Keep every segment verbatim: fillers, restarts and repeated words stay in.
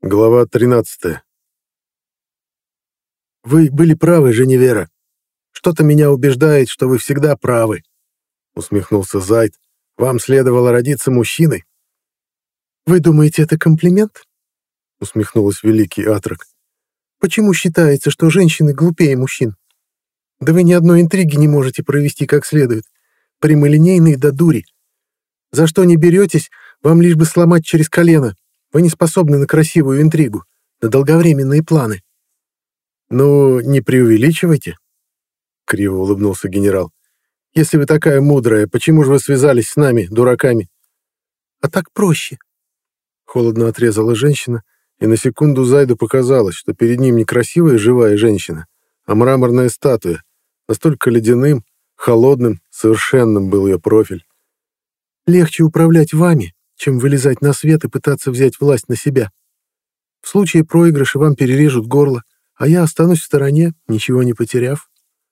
Глава тринадцатая. «Вы были правы, Женевьера. Что-то меня убеждает, что вы всегда правы», — усмехнулся Зайд. «Вам следовало родиться мужчиной». «Вы думаете, это комплимент?» — усмехнулась великий Атрак. «Почему считается, что женщины глупее мужчин? Да вы ни одной интриги не можете провести как следует. Прямолинейные до дури. За что не беретесь, вам лишь бы сломать через колено. Вы не способны на красивую интригу, на долговременные планы». «Ну, не преувеличивайте», — криво улыбнулся генерал. «Если вы такая мудрая, почему же вы связались с нами, дураками?» «А так проще», — холодно отрезала женщина, и на секунду Зайду показалось, что перед ним не красивая живая женщина, а мраморная статуя. Настолько ледяным, холодным, совершенным был ее профиль. «Легче управлять вами, чем вылезать на свет и пытаться взять власть на себя. В случае проигрыша вам перережут горло, а я останусь в стороне, ничего не потеряв».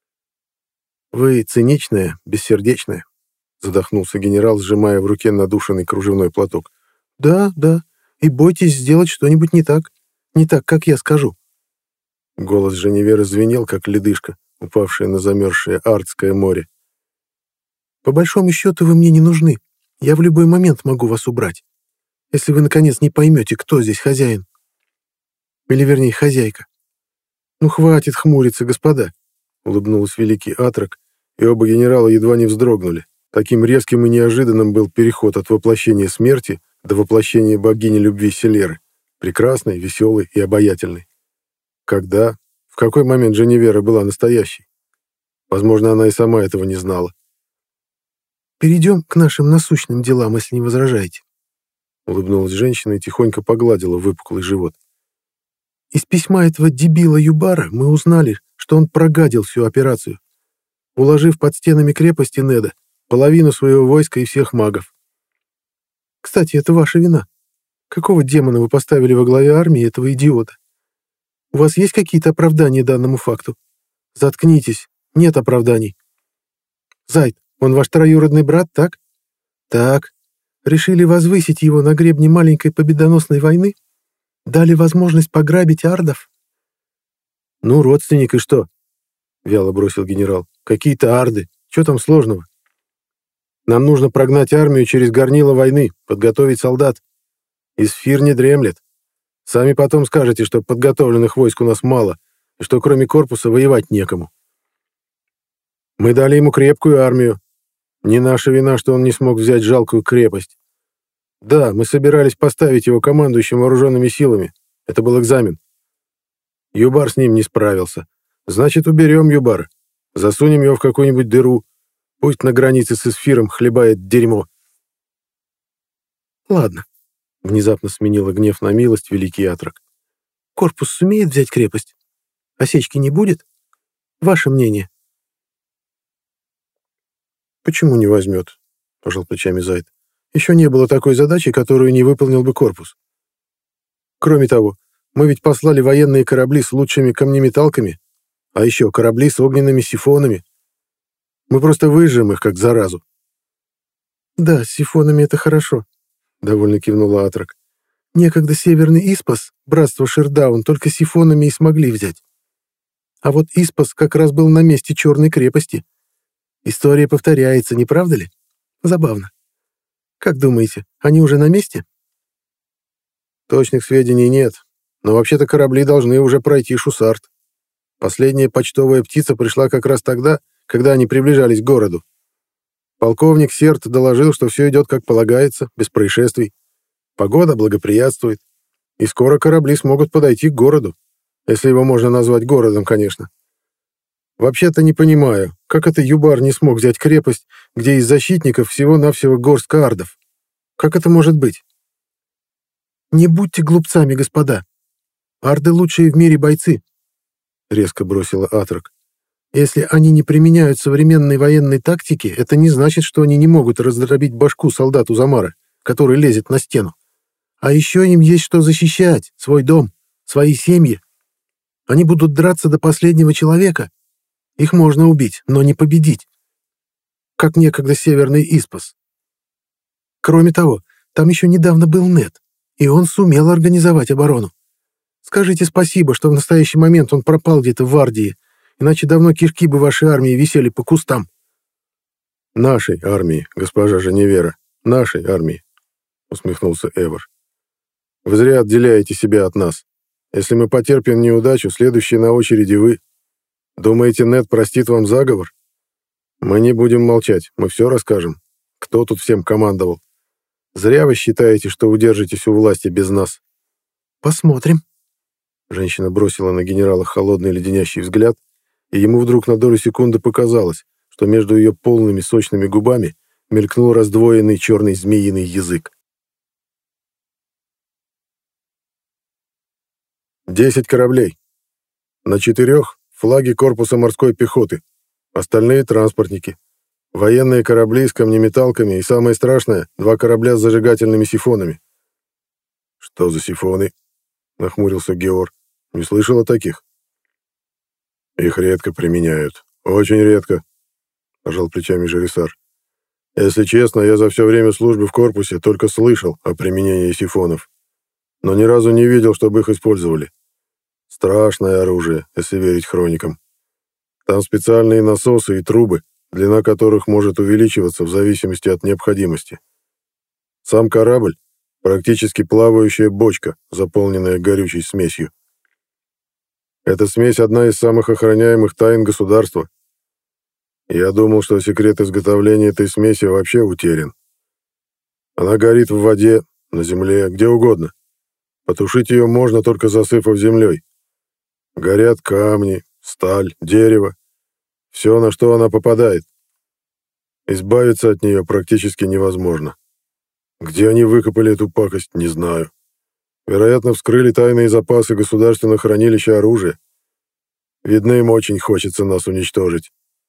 «Вы циничная, бессердечная», — задохнулся генерал, сжимая в руке надушенный кружевной платок. «Да, да, и бойтесь сделать что-нибудь не так, не так, как я скажу». Голос Женевьеры звенел, как ледышка, упавшая на замерзшее Ардское море. «По большому счету вы мне не нужны. Я в любой момент могу вас убрать, если вы, наконец, не поймете, кто здесь хозяин. Или, вернее, хозяйка. Ну, хватит хмуриться, господа», — улыбнулся великий Атрак, и оба генерала едва не вздрогнули. Таким резким и неожиданным был переход от воплощения смерти до воплощения богини любви Селеры, прекрасной, веселой и обаятельной. Когда, в какой момент Женевьера была настоящей? Возможно, она и сама этого не знала. «Перейдем к нашим насущным делам, если не возражаете», — улыбнулась женщина и тихонько погладила выпуклый живот. «Из письма этого дебила Юбара мы узнали, что он прогадил всю операцию, уложив под стенами крепости Неда половину своего войска и всех магов. Кстати, это ваша вина. Какого демона вы поставили во главе армии этого идиота? У вас есть какие-то оправдания данному факту? Заткнитесь, нет оправданий. Зайд, он ваш троюродный брат, так? Так. Решили возвысить его на гребне маленькой победоносной войны? Дали возможность пограбить ардов?» «Ну, родственник и что?» — вяло бросил генерал. «Какие-то арды. Что там сложного? Нам нужно прогнать армию через горнило войны, подготовить солдат. Исфир не дремлет. Сами потом скажете, что подготовленных войск у нас мало, и что кроме корпуса воевать некому. Мы дали ему крепкую армию. Не наша вина, что он не смог взять жалкую крепость. Да, мы собирались поставить его командующим вооруженными силами. Это был экзамен. Юбар с ним не справился. Значит, уберем Юбара. Засунем его в какую-нибудь дыру. Пусть на границе с Исфиром хлебает дерьмо». «Ладно», — внезапно сменила гнев на милость великий Атрак. «Корпус сумеет взять крепость? Осечки не будет? Ваше мнение?» «Почему не возьмет?» — пожал плечами Зайд. «Еще не было такой задачи, которую не выполнил бы корпус. Кроме того, мы ведь послали военные корабли с лучшими камнеметалками, а еще корабли с огненными сифонами. Мы просто выжжем их, как заразу». «Да, с сифонами это хорошо», — довольно кивнула Атрак. «Некогда Северный Испас, братство Шердаун, только сифонами и смогли взять. А вот Испас как раз был на месте Черной крепости. История повторяется, не правда ли? Забавно. Как думаете, они уже на месте?» «Точных сведений нет, но вообще-то корабли должны уже пройти Шусарт. Последняя почтовая птица пришла как раз тогда, когда они приближались к городу. Полковник Серт доложил, что все идет как полагается, без происшествий. Погода благоприятствует, и скоро корабли смогут подойти к городу, если его можно назвать городом, конечно. Вообще-то не понимаю, как это Юбар не смог взять крепость, где из защитников всего-навсего горстка ардов. Как это может быть?» «Не будьте глупцами, господа. Арды лучшие в мире бойцы», — резко бросила Атрак. «Если они не применяют современной военной тактики, это не значит, что они не могут раздробить башку солдату Замара, который лезет на стену. А еще им есть что защищать, свой дом, свои семьи. Они будут драться до последнего человека. Их можно убить, но не победить. Как некогда Северный Испас. Кроме того, там еще недавно был Нед, и он сумел организовать оборону. Скажите спасибо, что в настоящий момент он пропал где-то в Ардии, иначе давно кишки бы вашей армии висели по кустам». «Нашей армии, госпожа Женевьера, нашей армии», — усмехнулся Эвор. «Вы зря отделяете себя от нас. Если мы потерпим неудачу, следующие на очереди вы. Думаете, Нед простит вам заговор? Мы не будем молчать, мы все расскажем. Кто тут всем командовал? Зря вы считаете, что удержитесь у власти без нас». «Посмотрим». Женщина бросила на генерала холодный леденящий взгляд, и ему вдруг на долю секунды показалось, что между ее полными сочными губами мелькнул раздвоенный черный змеиный язык. «Десять кораблей. На четырех — флаги корпуса морской пехоты, остальные — транспортники. Военные корабли с камнеметалками и, самое страшное, два корабля с зажигательными сифонами». «Что за сифоны?» — нахмурился Геор. «Не слышал о таких?» «Их редко применяют. Очень редко», — пожал плечами Жерисар. «Если честно, я за все время службы в корпусе только слышал о применении сифонов, но ни разу не видел, чтобы их использовали. Страшное оружие, если верить хроникам. Там специальные насосы и трубы, длина которых может увеличиваться в зависимости от необходимости. Сам корабль — практически плавающая бочка, заполненная горючей смесью. Эта смесь — одна из самых охраняемых тайн государства. Я думал, что секрет изготовления этой смеси вообще утерян. Она горит в воде, на земле, где угодно. Потушить ее можно, только засыпав землей. Горят камни, сталь, дерево. Все, на что она попадает. Избавиться от нее практически невозможно. Где они выкопали эту пакость, не знаю. Вероятно, вскрыли тайные запасы государственного хранилища оружия. Видно, им очень хочется нас уничтожить.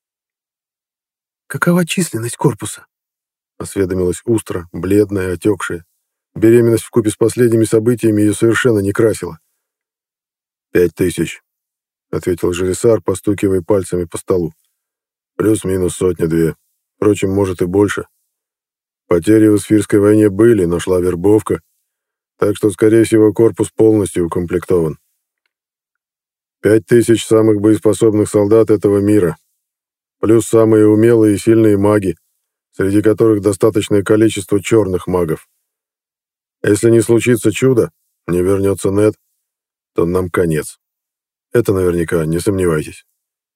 «Какова численность корпуса?» — осведомилась Устра, бледная, отекшая. Беременность вкупе с последними событиями ее совершенно не красила. «Пять тысяч», — ответил Жерисар, постукивая пальцами по столу. «Плюс-минус сотня-две. Впрочем, может и больше. Потери в Эсфирской войне были, но шла вербовка, так что, скорее всего, корпус полностью укомплектован. Пять тысяч самых боеспособных солдат этого мира, плюс самые умелые и сильные маги, среди которых достаточное количество черных магов. Если не случится чудо, не вернется Нед, то нам конец. Это наверняка, не сомневайтесь».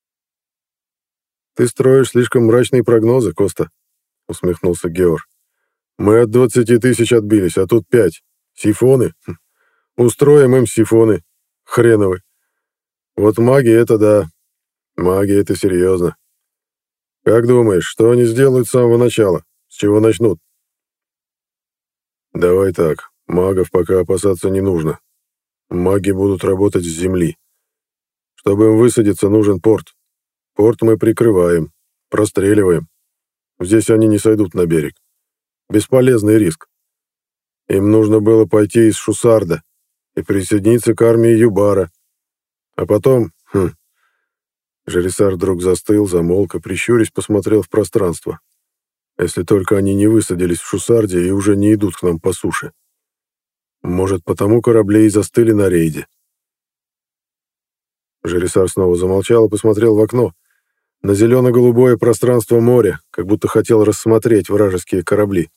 «Ты строишь слишком мрачные прогнозы, Коста», — усмехнулся Геор. «Мы от двадцати тысяч отбились, а тут пять. Сифоны? Хм. Устроим им сифоны. Хреновы. Вот маги — это да. Маги — это серьезно. Как думаешь, что они сделают с самого начала? С чего начнут?» «Давай так, магов пока опасаться не нужно. Маги будут работать с земли. Чтобы им высадиться, нужен порт. Порт мы прикрываем, простреливаем. Здесь они не сойдут на берег. Бесполезный риск. Им нужно было пойти из Шусарда и присоединиться к армии Юбара. А потом... Хм, Жерисар вдруг застыл, замолк и, прищурясь, посмотрел в пространство. Если только они не высадились в Шусарде и уже не идут к нам по суше. Может, потому корабли и застыли на рейде. Жерисар снова замолчал и посмотрел в окно, на зелено-голубое пространство моря, как будто хотел рассмотреть вражеские корабли.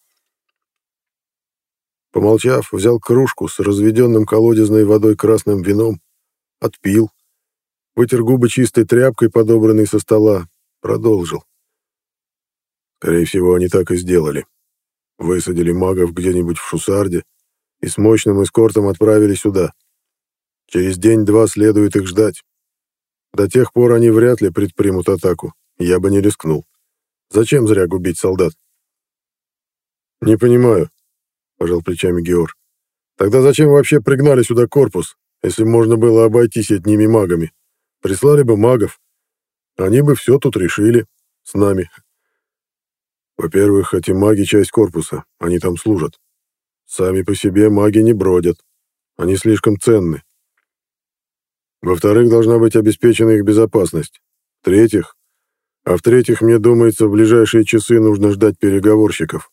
Помолчав, взял кружку с разведенным колодезной водой красным вином, отпил, вытер губы чистой тряпкой, подобранной со стола, продолжил. Скорее всего, они так и сделали. Высадили магов где-нибудь в Шусарде и с мощным эскортом отправили сюда. Через день-два следует их ждать. До тех пор они вряд ли предпримут атаку. Я бы не рискнул. Зачем зря губить солдат? «Не понимаю», — пожал плечами Геор. «Тогда зачем вообще пригнали сюда корпус, если можно было обойтись одними магами? Прислали бы магов. Они бы все тут решили. С нами. Во-первых, эти маги — часть корпуса. Они там служат. Сами по себе маги не бродят. Они слишком ценны. Во-вторых, должна быть обеспечена их безопасность. В-третьих, а в-третьих, мне думается, в ближайшие часы нужно ждать переговорщиков.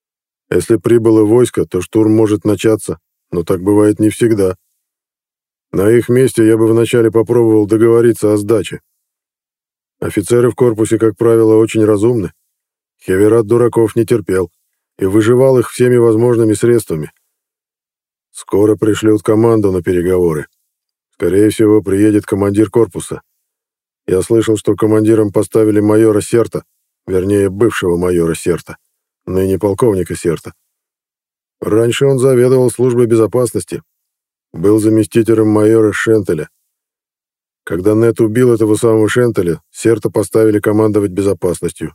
Если прибыло войско, то штурм может начаться, но так бывает не всегда. На их месте я бы вначале попробовал договориться о сдаче. Офицеры в корпусе, как правило, очень разумны. Хеверат дураков не терпел и выживал их всеми возможными средствами. Скоро пришлют команду на переговоры. Скорее всего, приедет командир корпуса. Я слышал, что командиром поставили майора Серта, вернее, бывшего майора Серта, ныне полковника Серта. Раньше он заведовал службой безопасности, был заместителем майора Шентеля. Когда Нет убил этого самого Шентеля, Серта поставили командовать безопасностью.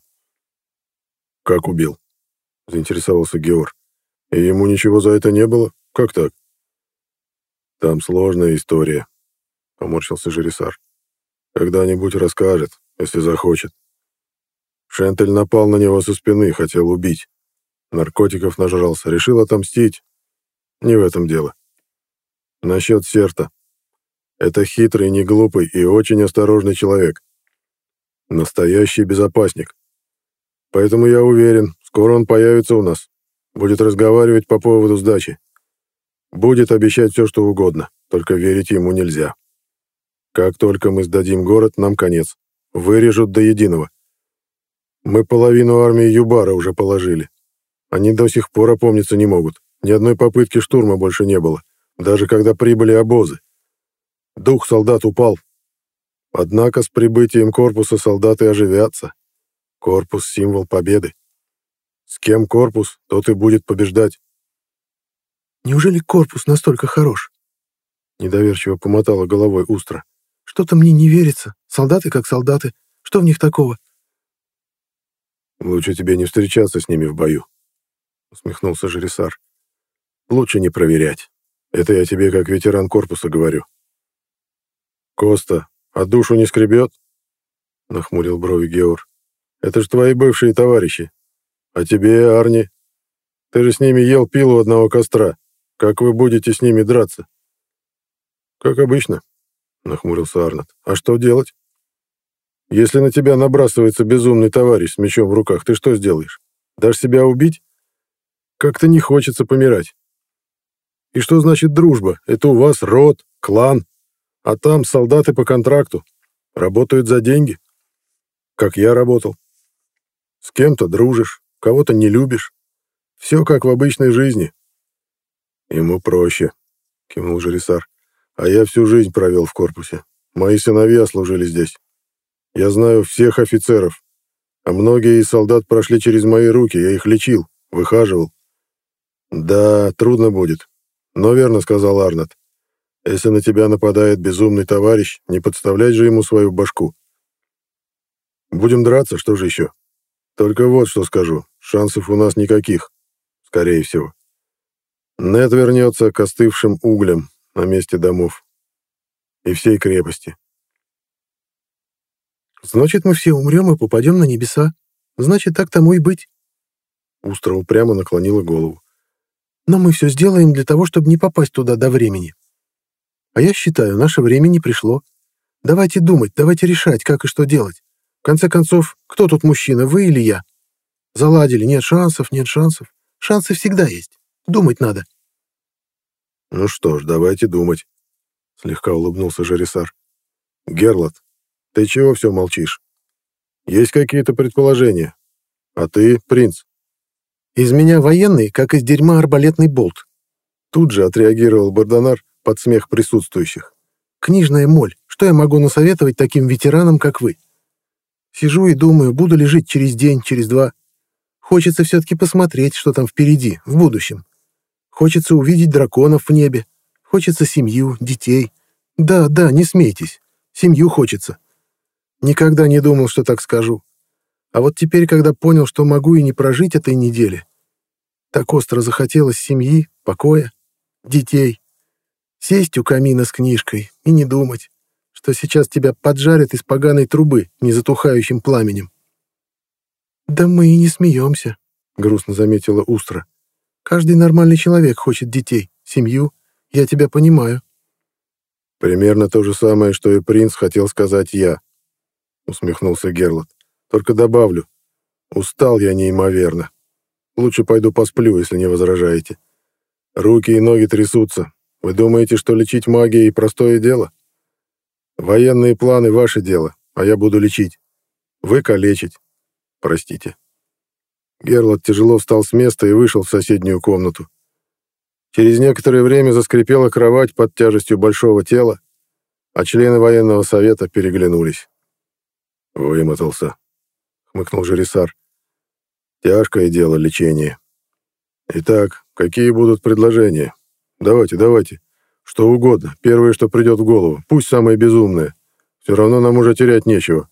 «Как убил?» — заинтересовался Геор. «И ему ничего за это не было? Как так?» «Там сложная история», — поморщился Жерисар. «Когда-нибудь расскажет, если захочет. Шентель напал на него со спины, хотел убить. Наркотиков нажрался, решил отомстить. Не в этом дело. Насчет Серта. Это хитрый, неглупый и очень осторожный человек. Настоящий безопасник. Поэтому я уверен, скоро он появится у нас. Будет разговаривать по поводу сдачи. Будет обещать все, что угодно, только верить ему нельзя. Как только мы сдадим город, нам конец. Вырежут до единого. Мы половину армии Юбара уже положили. Они до сих пор опомниться не могут. Ни одной попытки штурма больше не было, даже когда прибыли обозы. Дух солдат упал. Однако с прибытием корпуса солдаты оживятся. Корпус — символ победы. С кем корпус, тот и будет побеждать. «Неужели корпус настолько хорош?» Недоверчиво помотала головой Устра. «Что-то мне не верится. Солдаты как солдаты. Что в них такого?» «Лучше тебе не встречаться с ними в бою», — усмехнулся Жерисар. «Лучше не проверять. Это я тебе как ветеран корпуса говорю». «Коста, а душу не скребет?» — нахмурил брови Геор. «Это ж твои бывшие товарищи. А тебе, Арни? Ты же с ними ел пил у одного костра. Как вы будете с ними драться?» «Как обычно», — нахмурился Арнот. «А что делать? Если на тебя набрасывается безумный товарищ с мечом в руках, ты что сделаешь? Дашь себя убить? Как-то не хочется помирать. И что значит дружба? Это у вас род, клан, а там солдаты по контракту. Работают за деньги. Как я работал. С кем-то дружишь, кого-то не любишь. Все как в обычной жизни». «Ему проще», — кивнул Жерисар. «А я всю жизнь провел в корпусе. Мои сыновья служили здесь. Я знаю всех офицеров, а многие из солдат прошли через мои руки, я их лечил, выхаживал. Да, трудно будет, но верно сказал Арнот. Если на тебя нападает безумный товарищ, не подставлять же ему свою башку. Будем драться, что же еще? Только вот что скажу, шансов у нас никаких, скорее всего. Нет вернется к остывшим углям на месте домов и всей крепости. «Значит, мы все умрем и попадем на небеса. Значит, так тому и быть». Устра упрямо наклонила голову. «Но мы все сделаем для того, чтобы не попасть туда до времени. А я считаю, наше время не пришло. Давайте думать, давайте решать, как и что делать. В конце концов, кто тут мужчина, вы или я? Заладили, нет шансов, нет шансов. Шансы всегда есть. Думать надо». «Ну что ж, давайте думать», — слегка улыбнулся Жерисар. «Герлот, ты чего все молчишь? Есть какие-то предположения? А ты, принц?» «Из меня военный, как из дерьма арбалетный болт». Тут же отреагировал Бардонар под смех присутствующих. «Книжная моль. Что я могу насоветовать таким ветеранам, как вы? Сижу и думаю, буду ли жить через день, через два. Хочется все-таки посмотреть, что там впереди, в будущем. Хочется увидеть драконов в небе. Хочется семью, детей. Да, да, не смейтесь. Семью хочется. Никогда не думал, что так скажу. А вот теперь, когда понял, что могу и не прожить этой недели, так остро захотелось семьи, покоя, детей. Сесть у камина с книжкой и не думать, что сейчас тебя поджарят из поганой трубы незатухающим пламенем». «Да мы и не смеемся», — грустно заметила Устра. «Каждый нормальный человек хочет детей, семью. Я тебя понимаю». «Примерно то же самое, что и принц хотел сказать я», — усмехнулся Герлот. «Только добавлю, устал я неимоверно. Лучше пойду посплю, если не возражаете. Руки и ноги трясутся, Вы думаете, что лечить магией — простое дело? Военные планы — ваше дело, а я буду лечить. Вы калечить. Простите». Герлот тяжело встал с места и вышел в соседнюю комнату. Через некоторое время заскрипела кровать под тяжестью большого тела, а члены военного совета переглянулись. «Вымотался», — хмыкнул Жерисар. «Тяжкое дело лечение. Итак, какие будут предложения? Давайте, давайте. Что угодно, первое, что придет в голову, пусть самое безумное. Все равно нам уже терять нечего».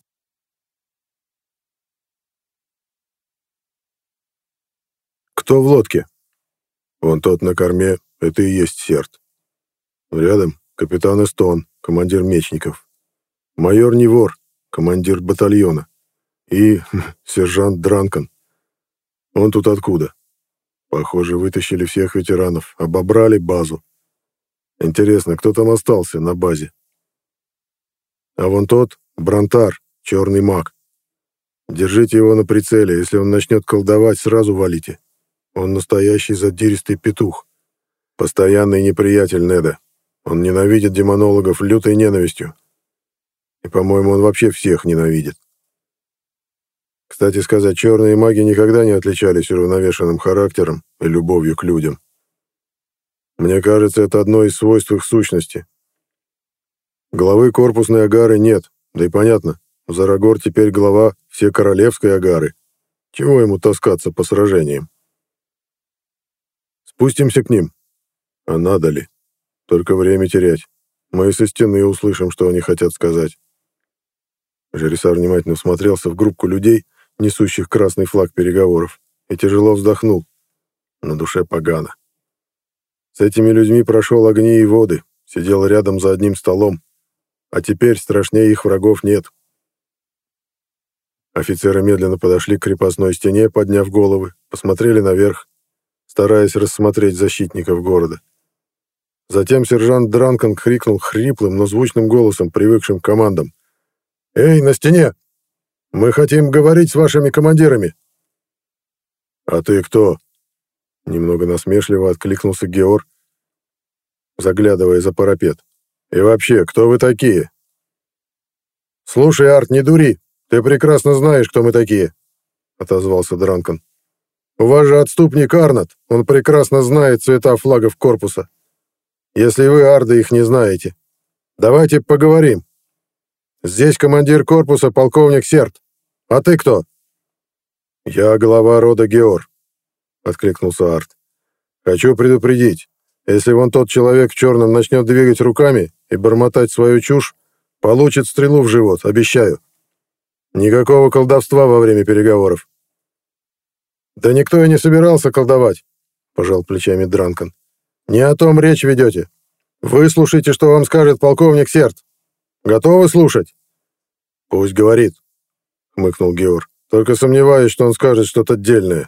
«Кто в лодке?» «Вон тот на корме, это и есть Серд. Рядом капитан Эстон, командир мечников. Майор Невор, командир батальона. И сержант Дранкан. Он тут откуда? Похоже, вытащили всех ветеранов, обобрали базу. Интересно, кто там остался на базе? А вон тот — Бронтар, черный маг. Держите его на прицеле, если он начнет колдовать, сразу валите. Он настоящий задиристый петух. Постоянный неприятель Неда. Он ненавидит демонологов лютой ненавистью. И, по-моему, он вообще всех ненавидит. Кстати сказать, черные маги никогда не отличались уравновешенным характером и любовью к людям. Мне кажется, это одно из свойств их сущности. Главы корпусной агары нет, да и понятно, Зарагор теперь глава всекоролевской агары. Чего ему таскаться по сражениям? Спустимся к ним. А надо ли? Только время терять. Мы со стены услышим, что они хотят сказать. Жерисар внимательно всмотрелся в группку людей, несущих красный флаг переговоров, и тяжело вздохнул. На душе погано. С этими людьми прошел огни и воды, сидел рядом за одним столом, а теперь страшнее их врагов нет. Офицеры медленно подошли к крепостной стене, подняв головы, посмотрели наверх, стараясь рассмотреть защитников города. Затем сержант Дранкан крикнул хриплым, но звучным голосом, привыкшим к командам: «Эй, на стене! Мы хотим говорить с вашими командирами!» «А ты кто?» Немного насмешливо откликнулся Геор, заглядывая за парапет. «И вообще, кто вы такие?» «Слушай, Арт, не дури! Ты прекрасно знаешь, кто мы такие!» — отозвался Дранкан. «У вас же отступник Арнат, он прекрасно знает цвета флагов корпуса. Если вы, арды, их не знаете. Давайте поговорим. Здесь командир корпуса полковник Серд. А ты кто?» «Я глава рода Геор», — откликнулся Арт. «Хочу предупредить, если вон тот человек в черном начнет двигать руками и бормотать свою чушь, получит стрелу в живот, обещаю. Никакого колдовства во время переговоров». «Да никто и не собирался колдовать», — пожал плечами Дранкан. «Не о том речь ведете. Вы слушайте, что вам скажет полковник Серд. Готовы слушать?» «Пусть говорит», — хмыкнул Геор. «Только сомневаюсь, что он скажет что-то дельное».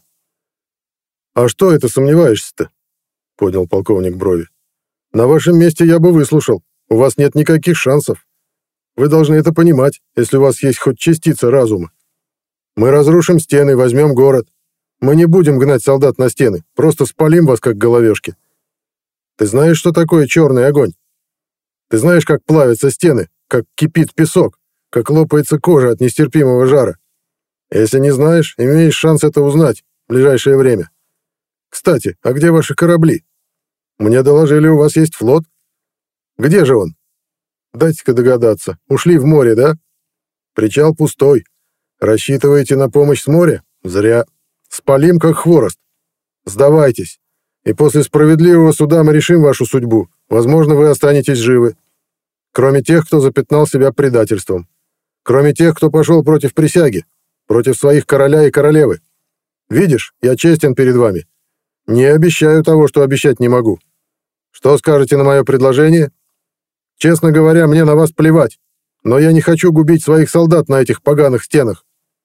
«А что это сомневаешься-то?» — поднял полковник брови. «На вашем месте я бы выслушал. У вас нет никаких шансов. Вы должны это понимать, если у вас есть хоть частица разума. Мы разрушим стены, возьмем город. Мы не будем гнать солдат на стены, просто спалим вас, как головешки. Ты знаешь, что такое черный огонь? Ты знаешь, как плавятся стены, как кипит песок, как лопается кожа от нестерпимого жара? Если не знаешь, имеешь шанс это узнать в ближайшее время. Кстати, а где ваши корабли? Мне доложили, у вас есть флот. Где же он? Дайте-ка догадаться. Ушли в море, да? Причал пустой. Рассчитываете на помощь с моря? Зря. Спалим, как хворост. Сдавайтесь. И после справедливого суда мы решим вашу судьбу. Возможно, вы останетесь живы. Кроме тех, кто запятнал себя предательством. Кроме тех, кто пошел против присяги. Против своих короля и королевы. Видишь, я честен перед вами. Не обещаю того, что обещать не могу. Что скажете на мое предложение? Честно говоря, мне на вас плевать. Но я не хочу губить своих солдат на этих поганых стенах».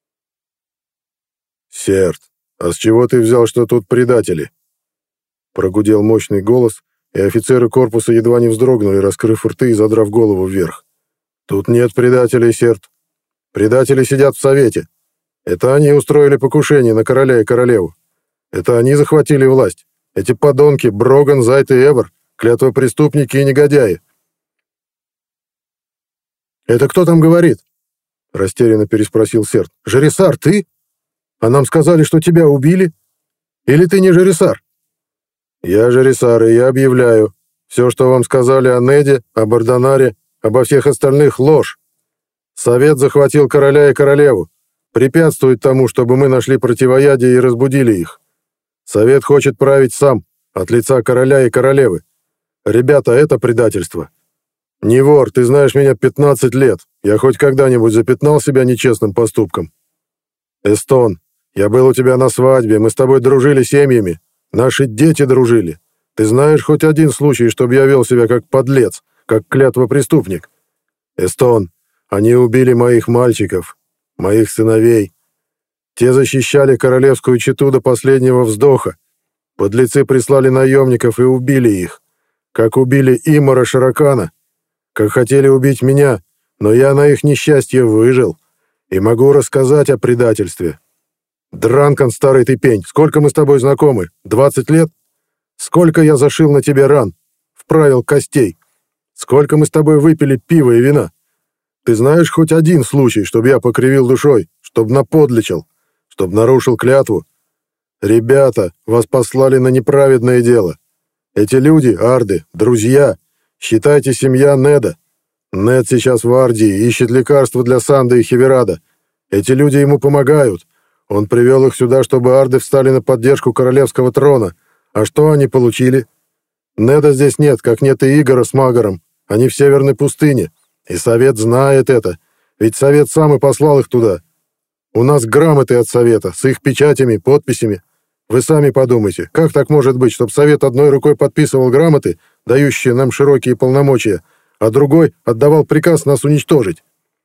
«Серд, а с чего ты взял, что тут предатели?» Прогудел мощный голос, и офицеры корпуса едва не вздрогнули, раскрыв рты и задрав голову вверх. «Тут нет предателей, Серд. Предатели сидят в совете. Это они устроили покушение на короля и королеву. Это они захватили власть. Эти подонки Броган, Зайт и Эвер, клятвопреступники и негодяи». «Это кто там говорит?» — растерянно переспросил Серд. «Жересар, ты? А нам сказали, что тебя убили? Или ты не Жересар?» «Я Жересар, и я объявляю. Все, что вам сказали о Неде, о Барданаре, обо всех остальных — ложь. Совет захватил короля и королеву, препятствует тому, чтобы мы нашли противоядие и разбудили их. Совет хочет править сам, от лица короля и королевы. Ребята, это предательство. Не вор, ты знаешь меня пятнадцать лет. Я хоть когда-нибудь запятнал себя нечестным поступком? Эстон, я был у тебя на свадьбе, мы с тобой дружили семьями. Наши дети дружили. Ты знаешь хоть один случай, чтобы я вел себя как подлец, как клятвопреступник? Эстон, они убили моих мальчиков, моих сыновей. Те защищали королевскую чету до последнего вздоха. Подлецы прислали наемников и убили их. Как убили Имара Шаракана. Как хотели убить меня, но я на их несчастье выжил. И могу рассказать о предательстве. Дранкан, старый ты пень, сколько мы с тобой знакомы? Двадцать лет? Сколько я зашил на тебе ран, вправил костей? Сколько мы с тобой выпили пива и вина? Ты знаешь хоть один случай, чтобы я покривил душой, чтобы наподличил, чтобы нарушил клятву? Ребята, вас послали на неправедное дело. Эти люди, арды, друзья, считайте, семья Неда. Нед сейчас в Ардии, ищет лекарства для Санды и Хеверада. Эти люди ему помогают. Он привел их сюда, чтобы арды встали на поддержку королевского трона. А что они получили? Неда здесь нет, как нет и Игора с Магаром. Они в Северной пустыне. И Совет знает это, ведь Совет сам и послал их туда. У нас грамоты от Совета, с их печатями, подписями. Вы сами подумайте, как так может быть, чтобы Совет одной рукой подписывал грамоты, дающие нам широкие полномочия, а другой отдавал приказ нас уничтожить?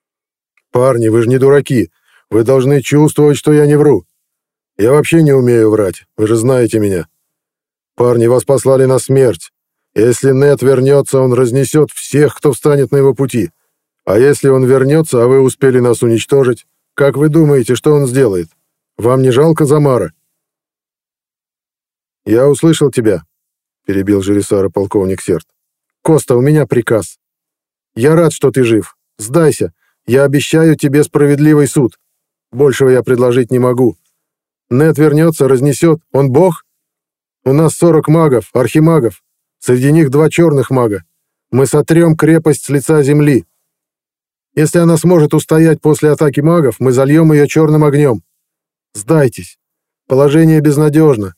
Парни, вы же не дураки. Вы должны чувствовать, что я не вру. Я вообще не умею врать, вы же знаете меня. Парни, вас послали на смерть. Если Нед вернется, он разнесет всех, кто встанет на его пути. А если он вернется, а вы успели нас уничтожить, как вы думаете, что он сделает? Вам не жалко Замара?» «Я услышал тебя», — перебил Жересара полковник Серд. «Коста, у меня приказ. Я рад, что ты жив. Сдайся. Я обещаю тебе справедливый суд. Большего я предложить не могу. Нед вернется, разнесет. Он бог? У нас сорок магов, архимагов. Среди них два черных мага. Мы сотрем крепость с лица земли. Если она сможет устоять после атаки магов, мы зальем ее черным огнем. Сдайтесь. Положение безнадежно.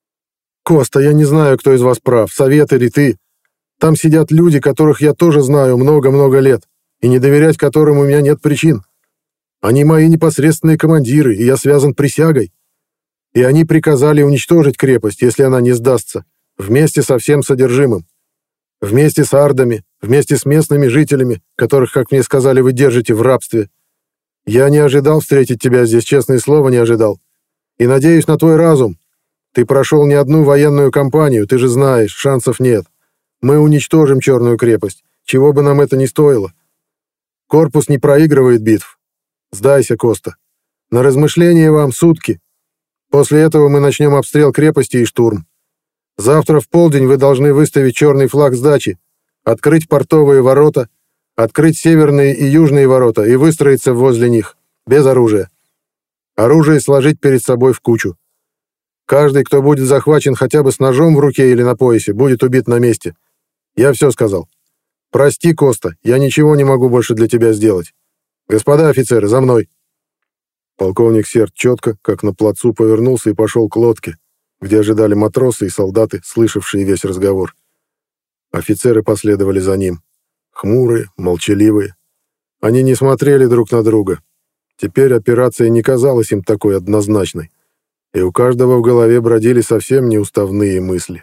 Коста, я не знаю, кто из вас прав, Совет или ты. Там сидят люди, которых я тоже знаю много-много лет, и не доверять которым у меня нет причин. Они мои непосредственные командиры, и я связан присягой. И они приказали уничтожить крепость, если она не сдастся, вместе со всем содержимым. Вместе с ардами, вместе с местными жителями, которых, как мне сказали, вы держите в рабстве. Я не ожидал встретить тебя здесь, честное слово, не ожидал. И надеюсь на твой разум. Ты прошел не одну военную кампанию, ты же знаешь, шансов нет. Мы уничтожим Черную крепость, чего бы нам это ни стоило. Корпус не проигрывает битв. Сдайся, Коста. На размышление вам сутки. После этого мы начнем обстрел крепости и штурм. Завтра в полдень вы должны выставить черный флаг сдачи, открыть портовые ворота, открыть северные и южные ворота и выстроиться возле них, без оружия. Оружие сложить перед собой в кучу. Каждый, кто будет захвачен хотя бы с ножом в руке или на поясе, будет убит на месте. Я все сказал. Прости, Коста, я ничего не могу больше для тебя сделать. Господа офицеры, за мной. Полковник Серд четко, как на плацу, повернулся и пошел к лодке, где ожидали матросы и солдаты, слышавшие весь разговор. Офицеры последовали за ним. Хмурые, молчаливые. Они не смотрели друг на друга. Теперь операция не казалась им такой однозначной, и у каждого в голове бродили совсем неуставные мысли.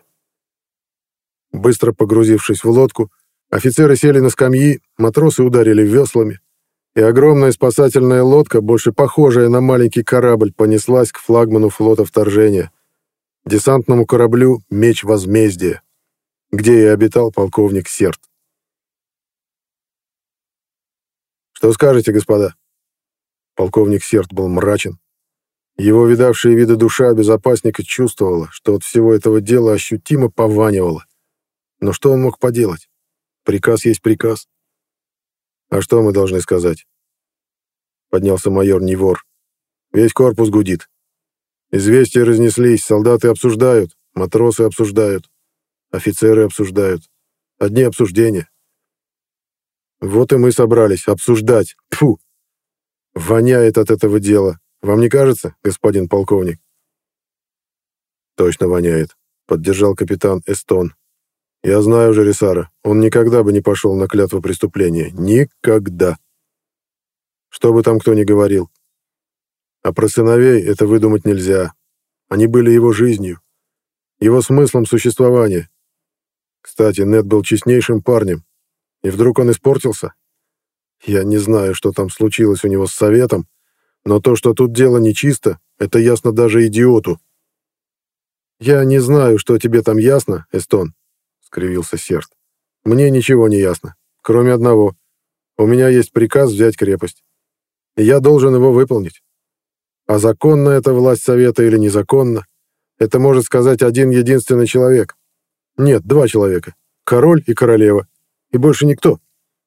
Быстро погрузившись в лодку, офицеры сели на скамьи, матросы ударили веслами, и огромная спасательная лодка, больше похожая на маленький корабль, понеслась к флагману флота вторжения, десантному кораблю «Меч возмездия», где и обитал полковник Серд. «Что скажете, господа?» Полковник Серд был мрачен. Его видавшая виды душа безопасника чувствовала, что от всего этого дела ощутимо пованивало. Но что он мог поделать? Приказ есть приказ. А что мы должны сказать? Поднялся майор Невор. Весь корпус гудит. Известия разнеслись, солдаты обсуждают, матросы обсуждают, офицеры обсуждают. Одни обсуждения. Вот и мы собрались обсуждать. Тьфу! Воняет от этого дела. Вам не кажется, господин полковник? Точно воняет, поддержал капитан Эстон. Я знаю Жарисара, он никогда бы не пошел на клятву преступления. Никогда. Что бы там кто ни говорил. А про сыновей это выдумать нельзя. Они были его жизнью, его смыслом существования. Кстати, Нед был честнейшим парнем. И вдруг он испортился? Я не знаю, что там случилось у него с советом, но то, что тут дело нечисто, это ясно даже идиоту. «Я не знаю, что тебе там ясно, Эстон», — скривился Серд. «Мне ничего не ясно, кроме одного. У меня есть приказ взять крепость. И я должен его выполнить. А законна эта власть совета или незаконна, это может сказать один единственный человек. Нет, два человека. Король и королева. И больше никто.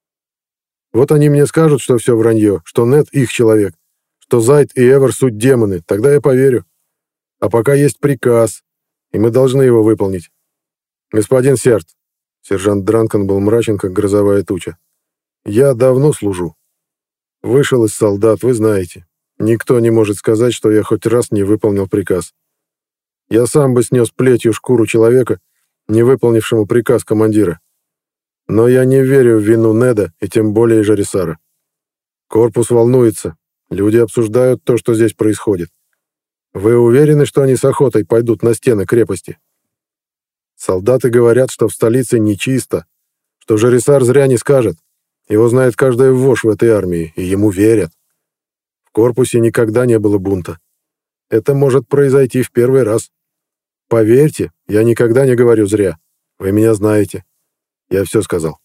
Вот они мне скажут, что все вранье, что Нед их человек, что Зайд и Эвер суть демоны, тогда я поверю. А пока есть приказ, и мы должны его выполнить. Господин Серд, сержант Дранкан был мрачен, как грозовая туча. Я давно служу. Вышел из солдат, вы знаете. Никто не может сказать, что я хоть раз не выполнил приказ. Я сам бы снес плетью шкуру человека, не выполнившему приказ командира. Но я не верю в вину Неда и тем более Жарисара. Корпус волнуется, люди обсуждают то, что здесь происходит. Вы уверены, что они с охотой пойдут на стены крепости? Солдаты говорят, что в столице нечисто, что Жарисар зря не скажет. Его знает каждая вошь в этой армии, и ему верят. В корпусе никогда не было бунта. Это может произойти в первый раз. Поверьте, я никогда не говорю зря. Вы меня знаете. Я все сказал.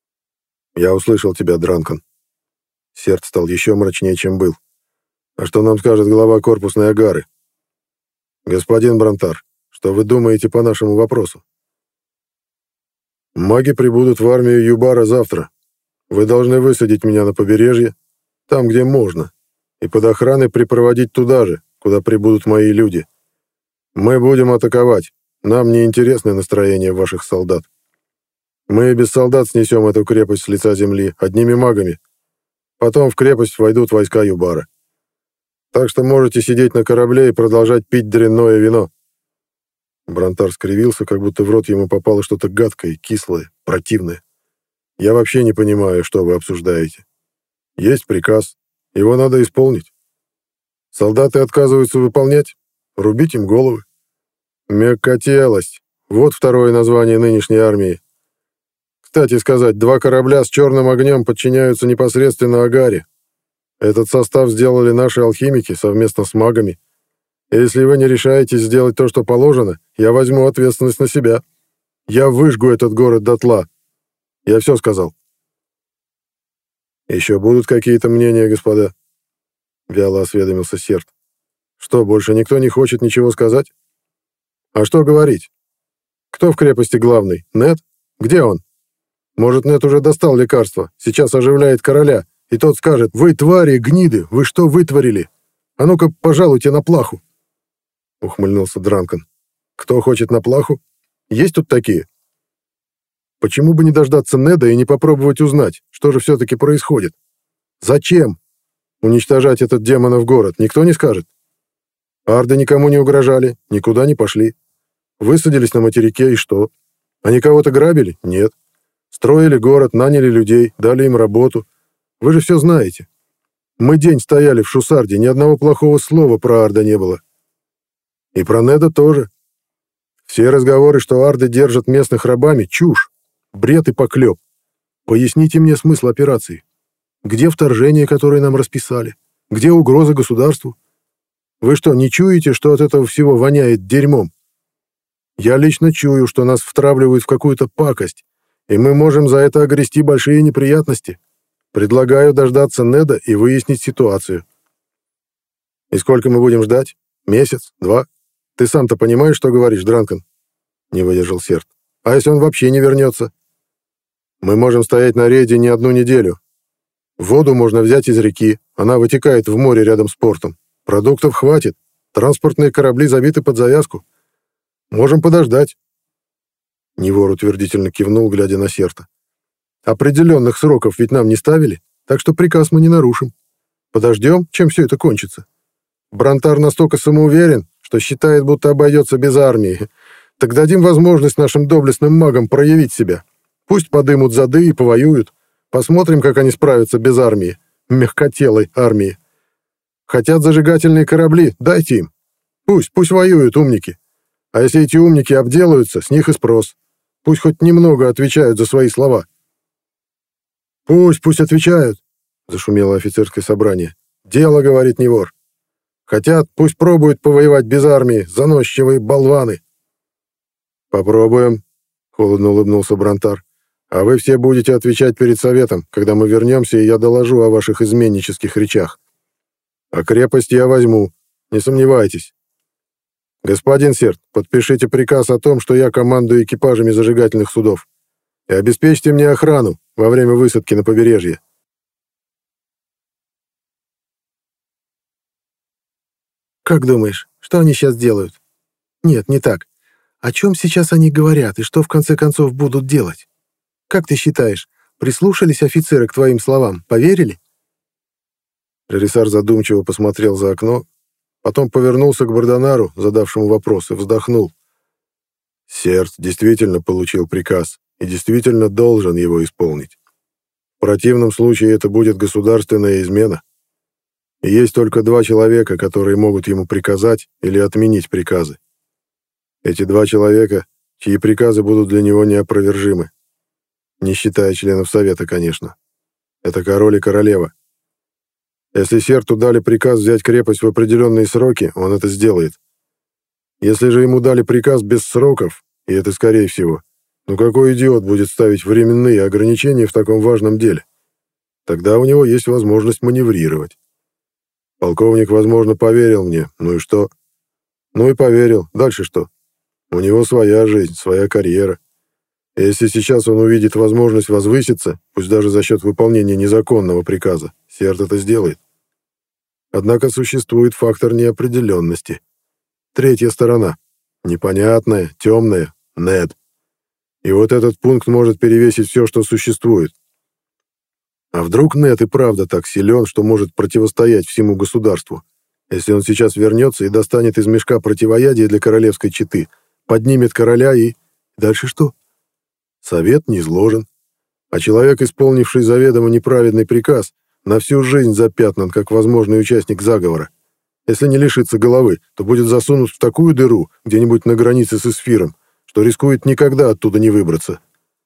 Я услышал тебя, Дранкан. Серд стал еще мрачнее, чем был. А что нам скажет глава корпусной агары? Господин Бронтар, что вы думаете по нашему вопросу? Маги прибудут в армию Юбара завтра. Вы должны высадить меня на побережье, там, где можно, и под охраной припроводить туда же, куда прибудут мои люди. Мы будем атаковать. Нам не интересно настроение ваших солдат. Мы и без солдат снесем эту крепость с лица земли, одними магами. Потом в крепость войдут войска Юбара. Так что можете сидеть на корабле и продолжать пить дрянное вино». Бронтар скривился, как будто в рот ему попало что-то гадкое, кислое, противное. «Я вообще не понимаю, что вы обсуждаете. Есть приказ, его надо исполнить. Солдаты отказываются выполнять, рубить им головы. Мягкотелость — вот второе название нынешней армии. Кстати сказать, два корабля с черным огнем подчиняются непосредственно Агаре. Этот состав сделали наши алхимики совместно с магами. Если вы не решаетесь сделать то, что положено, я возьму ответственность на себя. Я выжгу этот город дотла. Я все сказал». «Еще будут какие-то мнения, господа?» — вяло осведомился Серд. «Что, больше никто не хочет ничего сказать? А что говорить? Кто в крепости главный? Нед? Где он? Может, Нед уже достал лекарство, сейчас оживляет короля, и тот скажет: «Вы, твари, гниды, вы что вытворили? А ну-ка, пожалуйте на плаху!» Ухмыльнулся Дранкан. «Кто хочет на плаху? Есть тут такие? Почему бы не дождаться Неда и не попробовать узнать, что же все-таки происходит? Зачем уничтожать этот демонов город, никто не скажет? Арды никому не угрожали, никуда не пошли. Высадились на материке, и что? Они кого-то грабили? Нет. Строили город, наняли людей, дали им работу. Вы же все знаете. Мы день стояли в Шусарде, ни одного плохого слова про Арда не было. И про Неда тоже. Все разговоры, что арды держат местных рабами, чушь, бред и поклеп. Поясните мне смысл операции. Где вторжение, которое нам расписали? Где угроза государству? Вы что, не чуете, что от этого всего воняет дерьмом? Я лично чую, что нас втравливают в какую-то пакость, и мы можем за это огрести большие неприятности. Предлагаю дождаться Неда и выяснить ситуацию. И сколько мы будем ждать? Месяц? Два? Ты сам-то понимаешь, что говоришь, Дранкан? Не выдержал Серд. А если он вообще не вернется? Мы можем стоять на рейде не одну неделю. Воду можно взять из реки, она вытекает в море рядом с портом. Продуктов хватит, транспортные корабли забиты под завязку. Можем подождать. Невор утвердительно кивнул, глядя на Серта. Определенных сроков ведь нам не ставили, так что приказ мы не нарушим. Подождем, чем все это кончится. Бронтар настолько самоуверен, что считает, будто обойдется без армии. Так дадим возможность нашим доблестным магам проявить себя. Пусть подымут зады и повоюют. Посмотрим, как они справятся без армии, мягкотелой армии. Хотят зажигательные корабли, дайте им. Пусть, пусть воюют умники. А если эти умники обделаются, с них и спрос. Пусть хоть немного отвечают за свои слова. Пусть, пусть отвечают, зашумело офицерское собрание. Дело, говорит Невор. Хотят, пусть пробуют повоевать без армии, заносчивые болваны. Попробуем, холодно улыбнулся Бронтар. А вы все будете отвечать перед советом, когда мы вернемся, и я доложу о ваших изменнических речах. А крепость я возьму, не сомневайтесь. Господин Серт, подпишите приказ о том, что я командую экипажами зажигательных судов. И обеспечьте мне охрану во время высадки на побережье. Как думаешь, что они сейчас делают? Нет, не так. О чем сейчас они говорят и что в конце концов будут делать? Как ты считаешь, прислушались офицеры к твоим словам, поверили? Жарисар задумчиво посмотрел за окно, потом повернулся к Бардонару, задавшему вопрос, и вздохнул. Серд действительно получил приказ и действительно должен его исполнить. В противном случае это будет государственная измена. И есть только два человека, которые могут ему приказать или отменить приказы. Эти два человека, чьи приказы будут для него неопровержимы. Не считая членов Совета, конечно. Это король и королева. Если Серту дали приказ взять крепость в определенные сроки, он это сделает. Если же ему дали приказ без сроков, и это скорее всего, ну какой идиот будет ставить временные ограничения в таком важном деле? Тогда у него есть возможность маневрировать. Полковник, возможно, поверил мне. Ну и что? Ну и поверил. Дальше что? У него своя жизнь, своя карьера. И если сейчас он увидит возможность возвыситься, пусть даже за счет выполнения незаконного приказа, Серд это сделает. Однако существует фактор неопределенности. Третья сторона. Непонятная, темная, Нед. И вот этот пункт может перевесить все, что существует. А вдруг Нед и правда так силен, что может противостоять всему государству? Если он сейчас вернется и достанет из мешка противоядие для королевской четы, поднимет короля и... Дальше что? Совет не изложен. А человек, исполнивший заведомо неправедный приказ, на всю жизнь запятнан как возможный участник заговора. Если не лишится головы, то будет засунут в такую дыру где-нибудь на границе с Эсфиром, что рискует никогда оттуда не выбраться.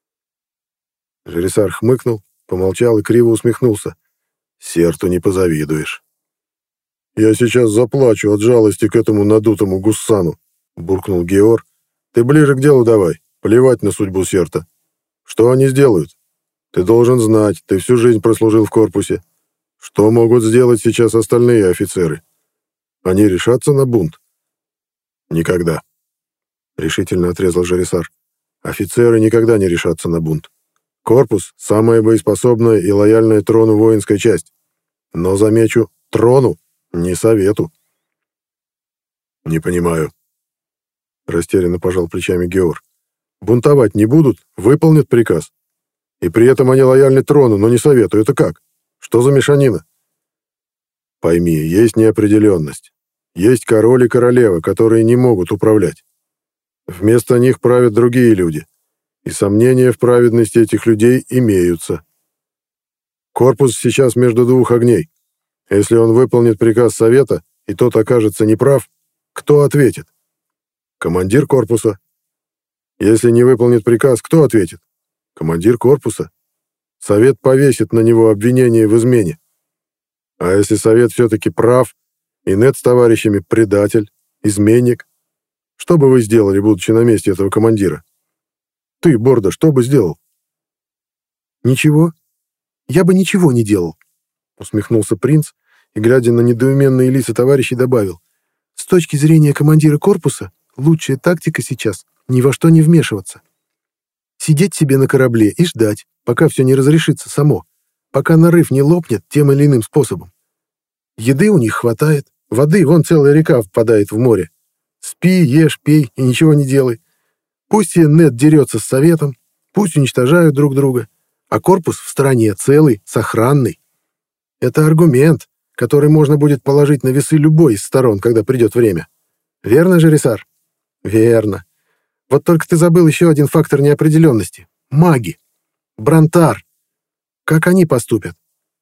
Жарисар хмыкнул, помолчал и криво усмехнулся. Серту не позавидуешь. «Я сейчас заплачу от жалости к этому надутому гуссану», — буркнул Геор. «Ты ближе к делу давай, плевать на судьбу Серта. Что они сделают? Ты должен знать, ты всю жизнь прослужил в корпусе. Что могут сделать сейчас остальные офицеры? Они решатся на бунт?» «Никогда», — решительно отрезал Жарисар. «Офицеры никогда не решатся на бунт. Корпус — самая боеспособная и лояльная трону воинская часть. Но, замечу, трону, не совету». «Не понимаю», — растерянно пожал плечами Геор. «Бунтовать не будут, выполнят приказ. И при этом они лояльны трону, но не совету. Это как? Что за мешанина?» «Пойми, есть неопределенность. Есть король и королева, которые не могут управлять. Вместо них правят другие люди. И сомнения в праведности этих людей имеются. Корпус сейчас между двух огней. Если он выполнит приказ совета, и тот окажется неправ, кто ответит? Командир корпуса. Если не выполнит приказ, кто ответит? Командир корпуса. Совет повесит на него обвинение в измене. А если совет все-таки прав, и Нед с товарищами предатель, изменник, что бы вы сделали, будучи на месте этого командира? Ты, Бордо, что бы сделал? Ничего. Я бы ничего не делал, усмехнулся принц и, глядя на недоуменные лица товарищей, добавил. С точки зрения командира корпуса, лучшая тактика сейчас — ни во что не вмешиваться. Сидеть себе на корабле и ждать, пока все не разрешится само, пока нарыв не лопнет тем или иным способом. Еды у них хватает, воды вон целая река впадает в море. Спи, ешь, пей и ничего не делай. Пусть и Нед дерется с Советом, пусть уничтожают друг друга, а корпус в стороне целый, сохранный. Это аргумент, который можно будет положить на весы любой из сторон, когда придет время. Верно, Жерисар? Верно. Вот только ты забыл еще один фактор неопределенности. Маги. Бронтар. Как они поступят?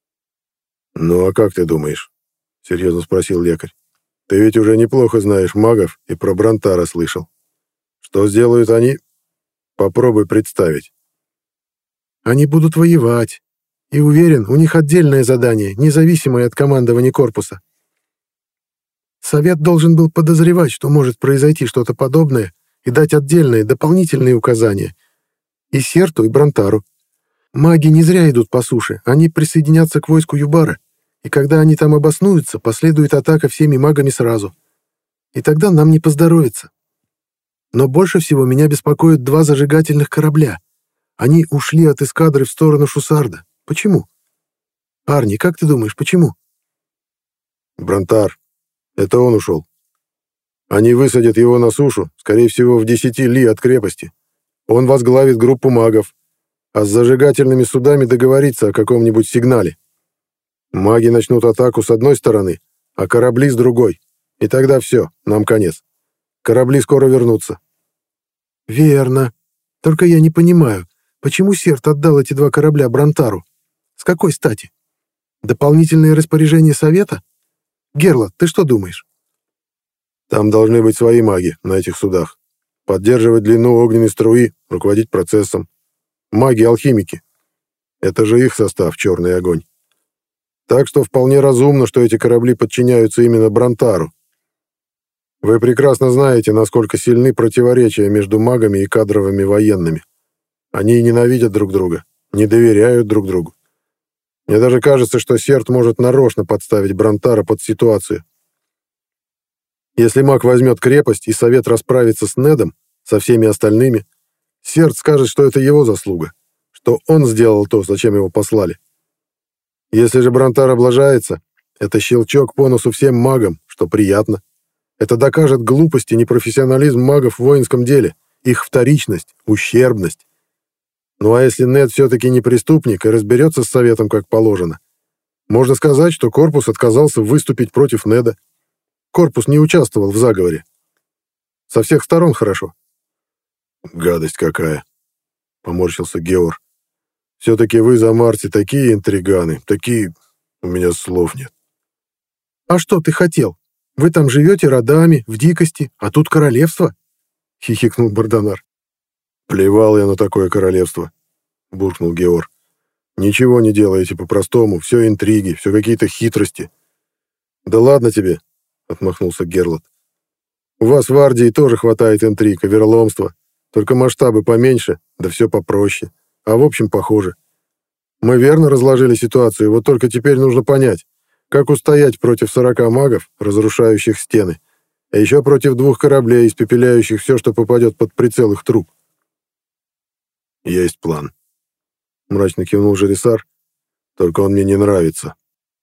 «Ну а как ты думаешь?» — серьезно спросил лекарь. «Ты ведь уже неплохо знаешь магов и про Бронтара слышал. Что сделают они? Попробуй представить». Они будут воевать. И уверен, у них отдельное задание, независимое от командования корпуса. Совет должен был подозревать, что может произойти что-то подобное, и дать отдельные, дополнительные указания. И Серту, и Бронтару. Маги не зря идут по суше, они присоединятся к войску Юбара, и когда они там обоснуются, последует атака всеми магами сразу. И тогда нам не поздоровится. Но больше всего меня беспокоят два зажигательных корабля. Они ушли от эскадры в сторону Шусарда. Почему? Парни, как ты думаешь, почему? Бронтар. Это он ушел. Они высадят его на сушу, скорее всего, в десяти ли от крепости. Он возглавит группу магов, а с зажигательными судами договорится о каком-нибудь сигнале. Маги начнут атаку с одной стороны, а корабли с другой. И тогда все, нам конец. Корабли скоро вернутся. Верно. Только я не понимаю, почему Серт отдал эти два корабля Бронтару? С какой стати? Дополнительные распоряжения Совета? Герлот, ты что думаешь? Там должны быть свои маги на этих судах. Поддерживать длину огненной струи, руководить процессом. Маги-алхимики. Это же их состав, черный огонь. Так что вполне разумно, что эти корабли подчиняются именно Бронтару. Вы прекрасно знаете, насколько сильны противоречия между магами и кадровыми военными. Они ненавидят друг друга, не доверяют друг другу. Мне даже кажется, что Серт может нарочно подставить Бронтара под ситуацию. Если маг возьмет крепость и Совет расправится с Недом, со всеми остальными, Серт скажет, что это его заслуга, что он сделал то, зачем его послали. Если же Бронтар облажается, это щелчок по носу всем магам, что приятно. Это докажет глупость и непрофессионализм магов в воинском деле, их вторичность, ущербность. Ну а если Нед все-таки не преступник и разберется с Советом как положено, можно сказать, что корпус отказался выступить против Неда. Корпус не участвовал в заговоре. Со всех сторон хорошо. «Гадость какая!» — поморщился Геор. «Все-таки вы за Марти такие интриганы, такие... У меня слов нет». «А что ты хотел? Вы там живете родами, в дикости, а тут королевство?» — хихикнул Бардонар. «Плевал я на такое королевство», — буркнул Геор. «Ничего не делаете по-простому, все интриги, все какие-то хитрости». «Да ладно тебе», — отмахнулся Герлот. «У вас в Ардии тоже хватает интриг и вероломства, только масштабы поменьше, да все попроще, а в общем похоже. Мы верно разложили ситуацию, вот только теперь нужно понять, как устоять против сорока магов, разрушающих стены, а еще против двух кораблей, испепеляющих все, что попадет под прицел их труб». «Есть план», — мрачно кивнул Жерисар, — «только он мне не нравится».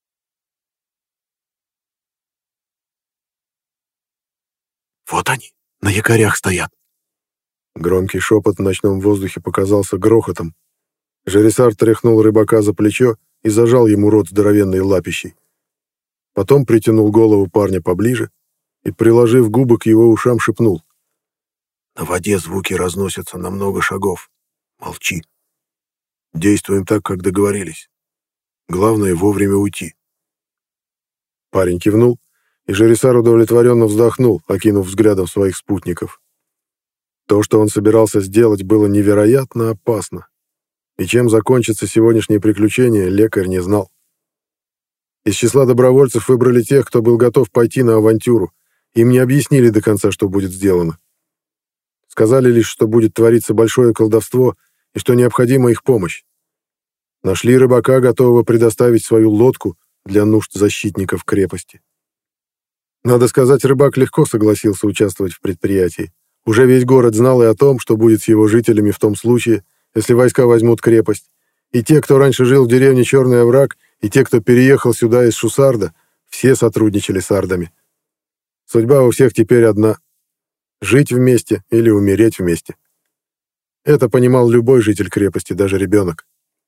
«Вот они, на якорях стоят». Громкий шепот в ночном воздухе показался грохотом. Жерисар тряхнул рыбака за плечо и зажал ему рот здоровенной лапищей. Потом притянул голову парня поближе и, приложив губы к его ушам, шепнул: «На воде звуки разносятся на много шагов. Молчи. Действуем так, как договорились. Главное — вовремя уйти». Парень кивнул, и Жерисар удовлетворенно вздохнул, окинув взглядом своих спутников. То, что он собирался сделать, было невероятно опасно. И чем закончится сегодняшнее приключение, лекарь не знал. Из числа добровольцев выбрали тех, кто был готов пойти на авантюру. Им не объяснили до конца, что будет сделано. Сказали лишь, что будет твориться большое колдовство и что необходима их помощь. Нашли рыбака, готового предоставить свою лодку для нужд защитников крепости. Надо сказать, рыбак легко согласился участвовать в предприятии. Уже весь город знал и о том, что будет с его жителями в том случае, если войска возьмут крепость. И те, кто раньше жил в деревне Черный Овраг, и те, кто переехал сюда из Шусарда, все сотрудничали с ардами. Судьба у всех теперь одна — жить вместе или умереть вместе. Это понимал любой житель крепости, даже ребенок.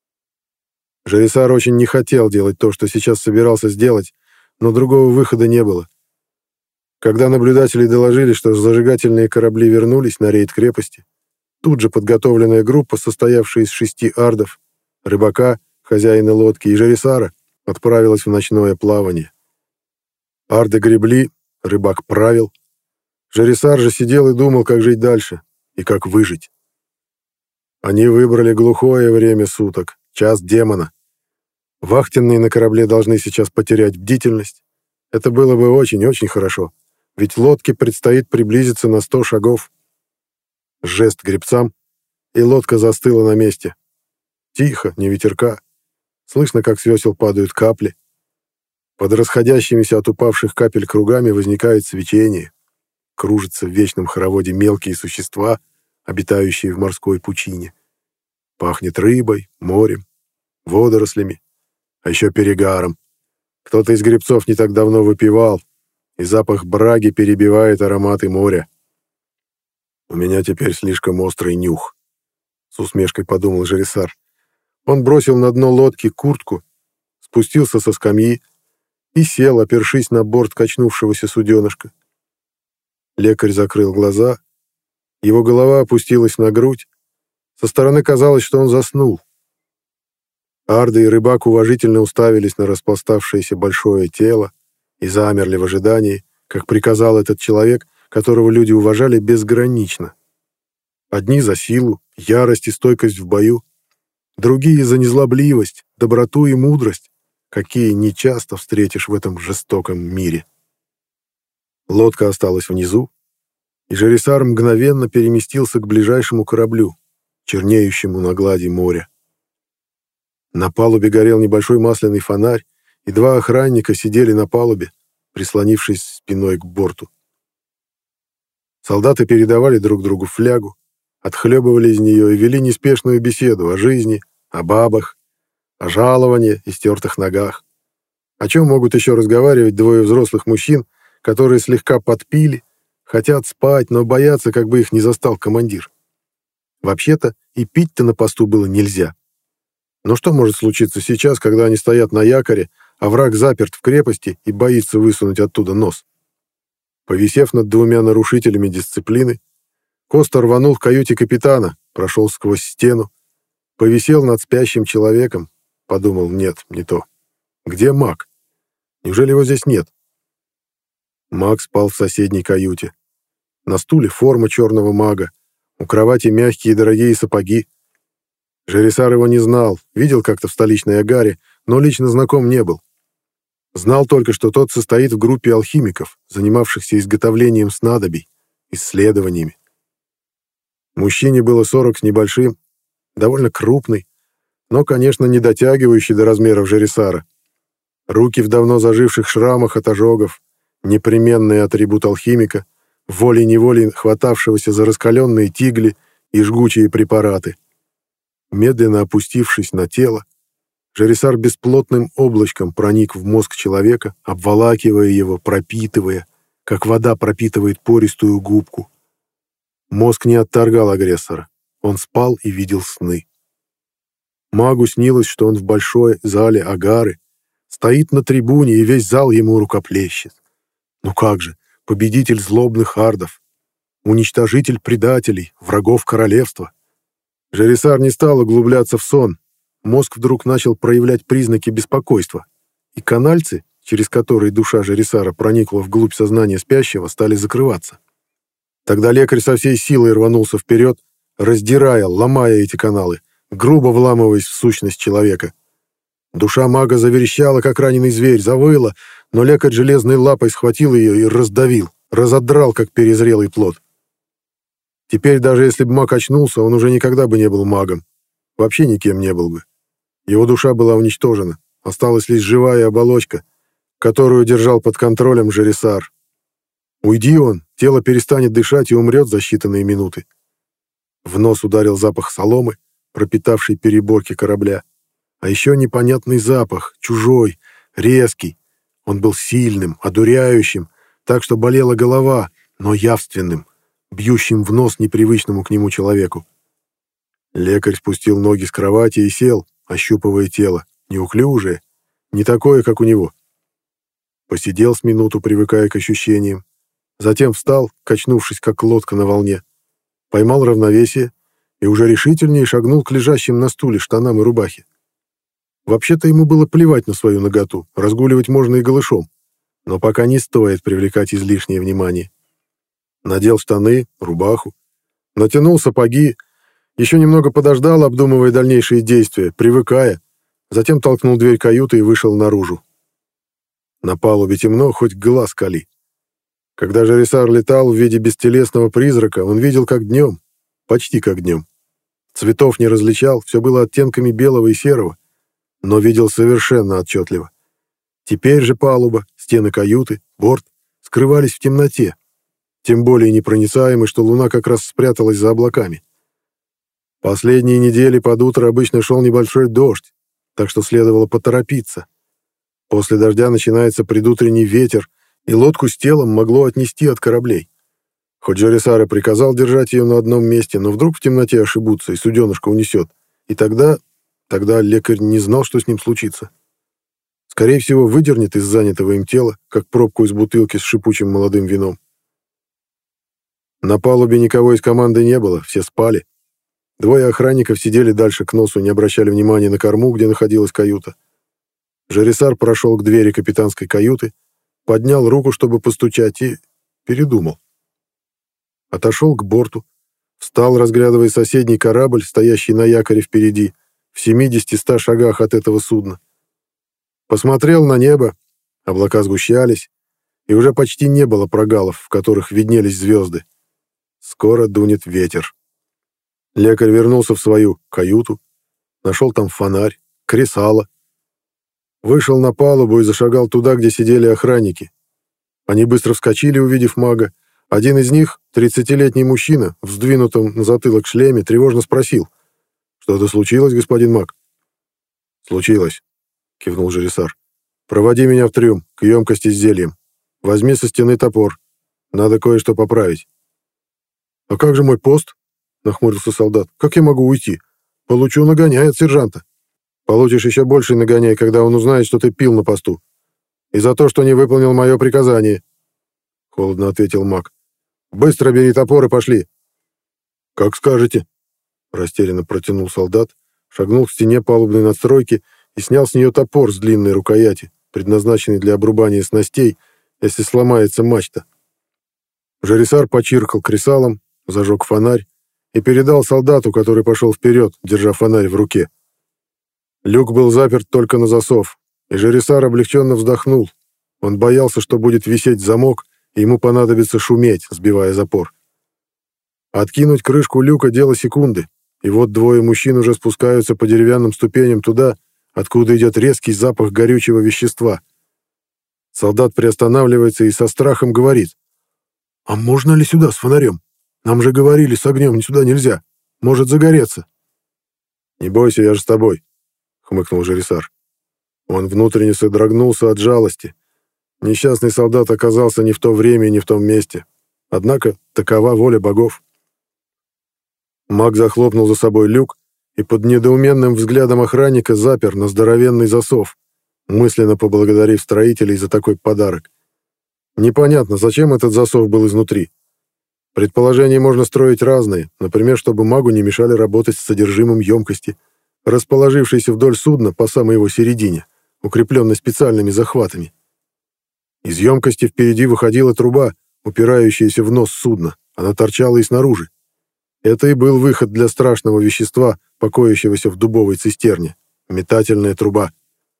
Жарисар очень не хотел делать то, что сейчас собирался сделать, но другого выхода не было. Когда наблюдатели доложили, что зажигательные корабли вернулись на рейд крепости, тут же подготовленная группа, состоявшая из шести ардов, рыбака, хозяина лодки и Жарисара, отправилась в ночное плавание. Арды гребли, рыбак правил. Жарисар же сидел и думал, как жить дальше и как выжить. Они выбрали глухое время суток, час демона. Вахтенные на корабле должны сейчас потерять бдительность. Это было бы очень-очень хорошо, ведь лодке предстоит приблизиться на сто шагов. Жест гребцам, и лодка застыла на месте. Тихо, ни ветерка. Слышно, как с весел падают капли. Под расходящимися от упавших капель кругами возникает свечение. Кружатся в вечном хороводе мелкие существа, обитающие в морской пучине. Пахнет рыбой, морем, водорослями, а еще перегаром. Кто-то из гребцов не так давно выпивал, и запах браги перебивает ароматы моря. «У меня теперь слишком острый нюх», — с усмешкой подумал Жарисар. Он бросил на дно лодки куртку, спустился со скамьи и сел, опершись на борт качнувшегося суденышка. Лекарь закрыл глаза, его голова опустилась на грудь. Со стороны казалось, что он заснул. Арды и рыбак уважительно уставились на распластавшееся большое тело и замерли в ожидании, как приказал этот человек, которого люди уважали безгранично. Одни за силу, ярость и стойкость в бою, другие за незлобливость, доброту и мудрость, какие нечасто встретишь в этом жестоком мире. Лодка осталась внизу, и Жарисар мгновенно переместился к ближайшему кораблю, чернеющему на глади моря. На палубе горел небольшой масляный фонарь, и два охранника сидели на палубе, прислонившись спиной к борту. Солдаты передавали друг другу флягу, отхлебывали из нее и вели неспешную беседу о жизни, о бабах, о жаловании и стертых ногах. О чем могут еще разговаривать двое взрослых мужчин, которые слегка подпили, хотят спать, но боятся, как бы их не застал командир. Вообще-то и пить-то на посту было нельзя. Но что может случиться сейчас, когда они стоят на якоре, а враг заперт в крепости и боится высунуть оттуда нос? Повисев над двумя нарушителями дисциплины, Коста рванул в каюте капитана, прошел сквозь стену, повисел над спящим человеком, подумал: нет, не то. Где маг? Неужели его здесь нет? Маг спал в соседней каюте. На стуле форма черного мага, у кровати мягкие и дорогие сапоги. Жарисар его не знал, видел как-то в столичной агаре, но лично знаком не был. Знал только, что тот состоит в группе алхимиков, занимавшихся изготовлением снадобий, исследованиями. Мужчине было сорок с небольшим, довольно крупный, но, конечно, не дотягивающий до размеров Жарисара. Руки в давно заживших шрамах от ожогов, непременный атрибут алхимика, волей-неволей хватавшегося за раскаленные тигли и жгучие препараты. Медленно опустившись на тело, Жарисар бесплотным облачком проник в мозг человека, обволакивая его, пропитывая, как вода пропитывает пористую губку. Мозг не отторгал агрессора. Он спал и видел сны. Магу снилось, что он в большой зале агары, стоит на трибуне, и весь зал ему рукоплещет. Ну как же, победитель злобных ардов, уничтожитель предателей, врагов королевства. Жарисар не стал углубляться в сон. Мозг вдруг начал проявлять признаки беспокойства, и канальцы, через которые душа Жарисара проникла вглубь сознания спящего, стали закрываться. Тогда лекарь со всей силой рванулся вперед, раздирая, ломая эти каналы, грубо вламываясь в сущность человека. Душа мага заверещала, как раненый зверь, завыла, но лекарь железной лапой схватил ее и раздавил, разодрал, как перезрелый плод. Теперь, даже если бы маг очнулся, он уже никогда бы не был магом. Вообще никем не был бы. Его душа была уничтожена. Осталась лишь живая оболочка, которую держал под контролем Жарисар. Уйди он, тело перестанет дышать и умрет за считанные минуты. В нос ударил запах соломы, пропитавший переборки корабля. А еще непонятный запах, чужой, резкий. Он был сильным, одуряющим, так что болела голова, но явственным, бьющим в нос непривычному к нему человеку. Лекарь спустил ноги с кровати и сел, ощупывая тело, неуклюжее, не такое, как у него. Посидел с минуту, привыкая к ощущениям, затем встал, качнувшись, как лодка на волне, поймал равновесие и уже решительнее шагнул к лежащим на стуле штанам и рубахе. Вообще-то ему было плевать на свою наготу, разгуливать можно и голышом, но пока не стоит привлекать излишнее внимание. Надел штаны, рубаху, натянул сапоги, еще немного подождал, обдумывая дальнейшие действия, привыкая, затем толкнул дверь каюты и вышел наружу. На палубе темно, хоть глаз кали. Когда Жарисар летал в виде бестелесного призрака, он видел как днем, почти как днем. Цветов не различал, все было оттенками белого и серого, но видел совершенно отчетливо. Теперь же палуба, стены каюты, борт скрывались в темноте, тем более непроницаемы, что луна как раз спряталась за облаками. Последние недели под утро обычно шел небольшой дождь, так что следовало поторопиться. После дождя начинается предутренний ветер, и лодку с телом могло отнести от кораблей. Хоть Жарисар и приказал держать ее на одном месте, но вдруг в темноте ошибутся, и суденышко унесет. И тогда... Тогда лекарь не знал, что с ним случится. Скорее всего, выдернет из занятого им тела, как пробку из бутылки с шипучим молодым вином. На палубе никого из команды не было, все спали. Двое охранников сидели дальше к носу, не обращали внимания на корму, где находилась каюта. Жарисар прошел к двери капитанской каюты, поднял руку, чтобы постучать, и передумал. Отошел к борту, встал, разглядывая соседний корабль, стоящий на якоре впереди, в семидесяти-ста шагах от этого судна. Посмотрел на небо, облака сгущались, и уже почти не было прогалов, в которых виднелись звезды. Скоро дунет ветер. Лекарь вернулся в свою каюту, нашел там фонарь, кресало. Вышел на палубу и зашагал туда, где сидели охранники. Они быстро вскочили, увидев мага. Один из них, тридцатилетний мужчина, в сдвинутом на затылок шлеме, тревожно спросил: «Что-то случилось, господин маг?» «Случилось», — кивнул Жарисар. «Проводи меня в трюм, к емкости с зельем. Возьми со стены топор. Надо кое-что поправить». «А как же мой пост?» — нахмурился солдат. «Как я могу уйти? Получу нагоняй от сержанта». «Получишь еще больший нагоняй, когда он узнает, что ты пил на посту. И за то, что не выполнил мое приказание», — холодно ответил маг. «Быстро бери топор и пошли». «Как скажете», — растерянно протянул солдат, шагнул к стене палубной надстройки и снял с нее топор с длинной рукояти, предназначенный для обрубания снастей, если сломается мачта. Жарисар почиркал кресалом, зажег фонарь и передал солдату, который пошел вперед, держа фонарь в руке. Люк был заперт только на засов, и Жарисар облегченно вздохнул. Он боялся, что будет висеть замок, и ему понадобится шуметь, сбивая запор. Откинуть крышку люка — дело секунды, и вот двое мужчин уже спускаются по деревянным ступеням туда, откуда идет резкий запах горючего вещества. Солдат приостанавливается и со страхом говорит: «А можно ли сюда с фонарем? Нам же говорили, с огнем сюда нельзя. Может загореться». «Не бойся, я же с тобой», — хмыкнул Жарисар. Он внутренне содрогнулся от жалости. Несчастный солдат оказался не в то время и не в том месте. Однако такова воля богов. Маг захлопнул за собой люк и под недоуменным взглядом охранника запер на здоровенный засов, мысленно поблагодарив строителей за такой подарок. Непонятно, зачем этот засов был изнутри. Предположения можно строить разные, например, чтобы магу не мешали работать с содержимым емкости, расположившейся вдоль судна по самой его середине, укрепленной специальными захватами. Из емкости впереди выходила труба, упирающаяся в нос судна, она торчала и снаружи. Это и был выход для страшного вещества, покоящегося в дубовой цистерне — метательная труба.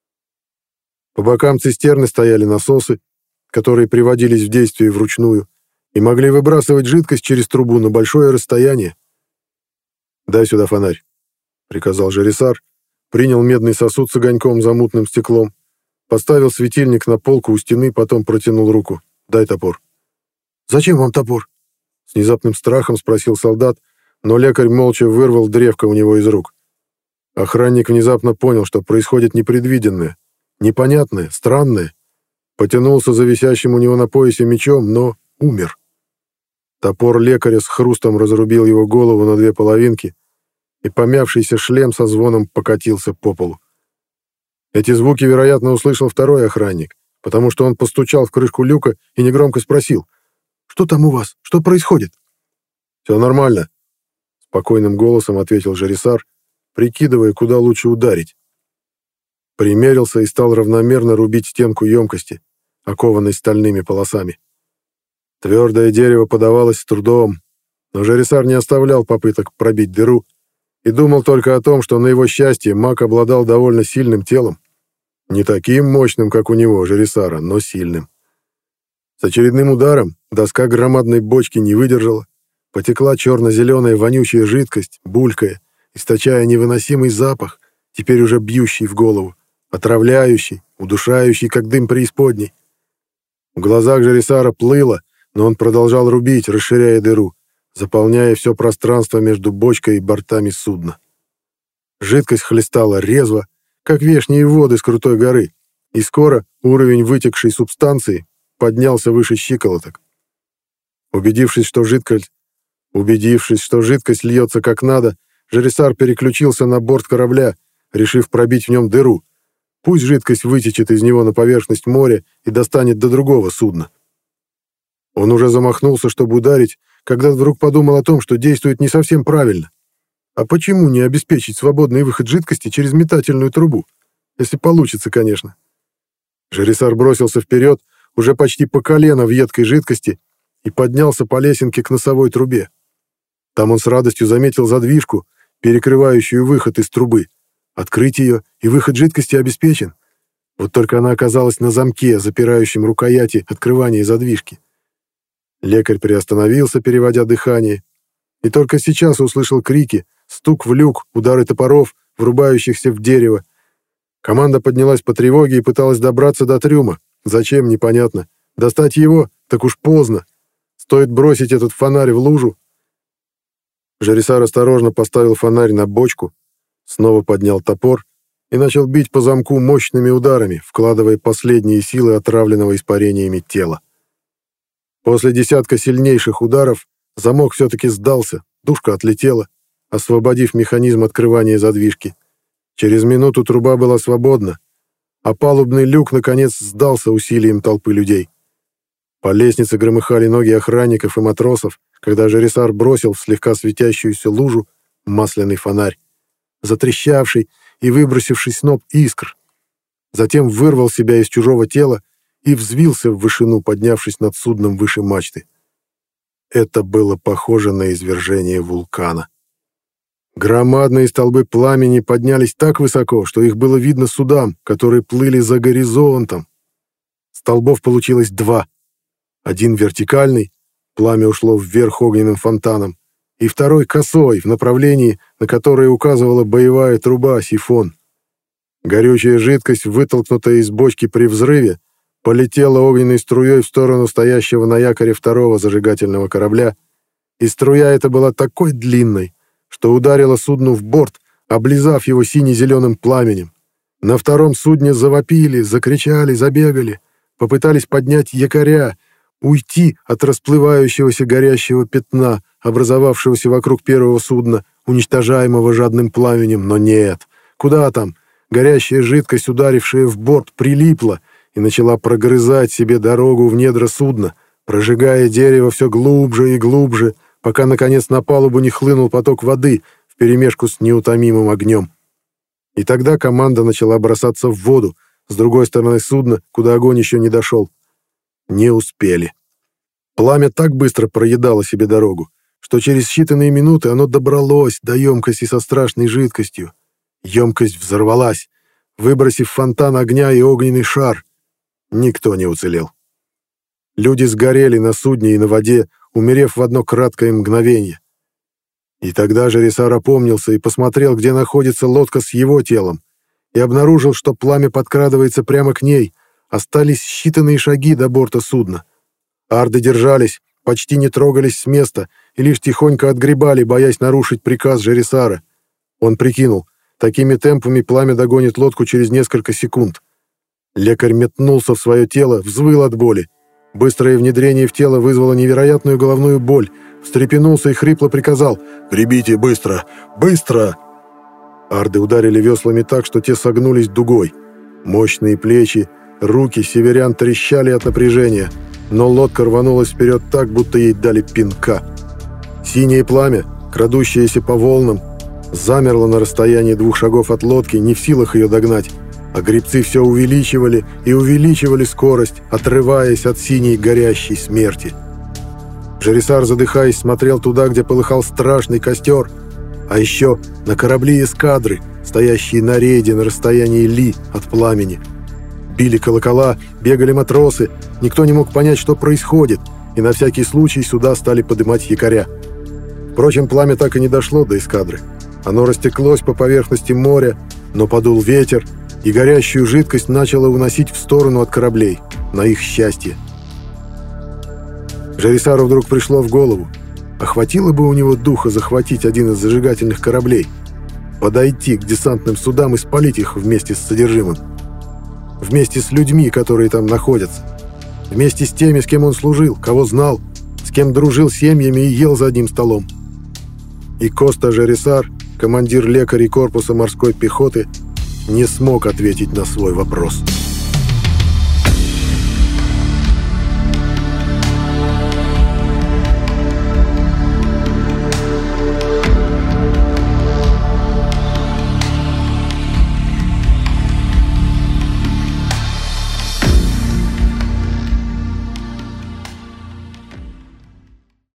По бокам цистерны стояли насосы, которые приводились в действие вручную и могли выбрасывать жидкость через трубу на большое расстояние. «Дай сюда фонарь», — приказал Жарисар, принял медный сосуд с огоньком за мутным стеклом, поставил светильник на полку у стены, потом протянул руку. «Дай топор». Зачем вам топор?» С внезапным страхом спросил солдат, но лекарь молча вырвал древко у него из рук. Охранник внезапно понял, что происходит непредвиденное, непонятное, странное. Потянулся за висящим у него на поясе мечом, но умер. Топор лекаря с хрустом разрубил его голову на две половинки, и помявшийся шлем со звоном покатился по полу. Эти звуки, вероятно, услышал второй охранник, потому что он постучал в крышку люка и негромко спросил: «Что там у вас? Что происходит?» «Все нормально», — спокойным голосом ответил Жарисар, прикидывая, куда лучше ударить. Примерился и стал равномерно рубить стенку емкости, окованной стальными полосами. Твердое дерево подавалось с трудом, но Жарисар не оставлял попыток пробить дыру и думал только о том, что на его счастье маг обладал довольно сильным телом. Не таким мощным, как у него, Жарисара, но сильным. С очередным ударом доска громадной бочки не выдержала, потекла черно-зеленая вонючая жидкость, булькая, источая невыносимый запах, теперь уже бьющий в голову, отравляющий, удушающий, как дым преисподней. В глазах Жарисара плыло, но он продолжал рубить, расширяя дыру, заполняя все пространство между бочкой и бортами судна. Жидкость хлестала резво, как вешние воды с крутой горы, и скоро уровень вытекшей субстанции поднялся выше щиколоток. Убедившись, что жидкость, убедившись, что жидкость льется как надо, Жарисар переключился на борт корабля, решив пробить в нем дыру. Пусть жидкость вытечет из него на поверхность моря и достанет до другого судна. Он уже замахнулся, чтобы ударить, когда вдруг подумал о том, что действует не совсем правильно. А почему не обеспечить свободный выход жидкости через метательную трубу? Если получится, конечно. Жарисар бросился вперед, уже почти по колено в едкой жидкости, и поднялся по лесенке к носовой трубе. Там он с радостью заметил задвижку, перекрывающую выход из трубы. Открыть ее, и выход жидкости обеспечен. Вот только она оказалась на замке, запирающем рукояти открывания задвижки. Лекарь приостановился, переводя дыхание, и только сейчас услышал крики, стук в люк, удары топоров, врубающихся в дерево. Команда поднялась по тревоге и пыталась добраться до трюма. Зачем, непонятно. Достать его, так уж поздно. Стоит бросить этот фонарь в лужу. Жарисар осторожно поставил фонарь на бочку, снова поднял топор и начал бить по замку мощными ударами, вкладывая последние силы отравленного испарениями тела. После десятка сильнейших ударов замок все-таки сдался, дужка отлетела, освободив механизм открывания задвижки. Через минуту труба была свободна, а палубный люк, наконец, сдался усилием толпы людей. По лестнице громыхали ноги охранников и матросов, когда Жарисар бросил в слегка светящуюся лужу масляный фонарь, затрещавший и выбросивший сноп искр. Затем вырвал себя из чужого тела и взвился в вышину, поднявшись над судном выше мачты. Это было похоже на извержение вулкана. Громадные столбы пламени поднялись так высоко, что их было видно судам, которые плыли за горизонтом. Столбов получилось два. Один вертикальный, пламя ушло вверх огненным фонтаном, и второй косой, в направлении, на которое указывала боевая труба сифон. Горючая жидкость, вытолкнутая из бочки при взрыве, полетела огненной струей в сторону стоящего на якоре второго зажигательного корабля, и струя эта была такой длинной, что ударила судну в борт, облизав его сине-зеленым пламенем. На втором судне завопили, закричали, забегали, попытались поднять якоря, уйти от расплывающегося горящего пятна, образовавшегося вокруг первого судна, уничтожаемого жадным пламенем, но нет. Куда там? Горящая жидкость, ударившая в борт, прилипла и начала прогрызать себе дорогу в недра судна, прожигая дерево все глубже и глубже, пока, наконец, на палубу не хлынул поток воды вперемешку с неутомимым огнем. И тогда команда начала бросаться в воду с другой стороны судна, куда огонь еще не дошел. Не успели. Пламя так быстро проедало себе дорогу, что через считанные минуты оно добралось до емкости со страшной жидкостью. Емкость взорвалась, выбросив фонтан огня и огненный шар. Никто не уцелел. Люди сгорели на судне и на воде, умерев в одно краткое мгновение. И тогда Жарисар опомнился и посмотрел, где находится лодка с его телом, и обнаружил, что пламя подкрадывается прямо к ней. Остались считанные шаги до борта судна. Арды держались, почти не трогались с места и лишь тихонько отгребали, боясь нарушить приказ Жерисара. Он прикинул, такими темпами пламя догонит лодку через несколько секунд. Лекарь метнулся в свое тело, взвыл от боли. Быстрое внедрение в тело вызвало невероятную головную боль. Встрепенулся и хрипло приказал: «Прибейте быстро! Быстро!» Арды ударили веслами так, что те согнулись дугой. Мощные плечи, руки северян трещали от напряжения, но лодка рванулась вперед так, будто ей дали пинка. Синее пламя, крадущееся по волнам, замерло на расстоянии двух шагов от лодки, не в силах ее догнать, а гребцы все увеличивали и увеличивали скорость, отрываясь от синей горящей смерти. Жерисар, задыхаясь, смотрел туда, где полыхал страшный костер, а еще на корабли эскадры, стоящие на рейде на расстоянии ли от пламени. Били колокола, бегали матросы, никто не мог понять, что происходит, и на всякий случай сюда стали подымать якоря. Впрочем, пламя так и не дошло до эскадры. Оно растеклось по поверхности моря, но подул ветер, и горящую жидкость начало уносить в сторону от кораблей, на их счастье. Жерисару вдруг пришло в голову: а хватило бы у него духа захватить один из зажигательных кораблей, подойти к десантным судам и спалить их вместе с содержимым, вместе с людьми, которые там находятся, вместе с теми, с кем он служил, кого знал, с кем дружил семьями и ел за одним столом. И Коста Жерисар, командир лекарей корпуса морской пехоты, не смог ответить на свой вопрос.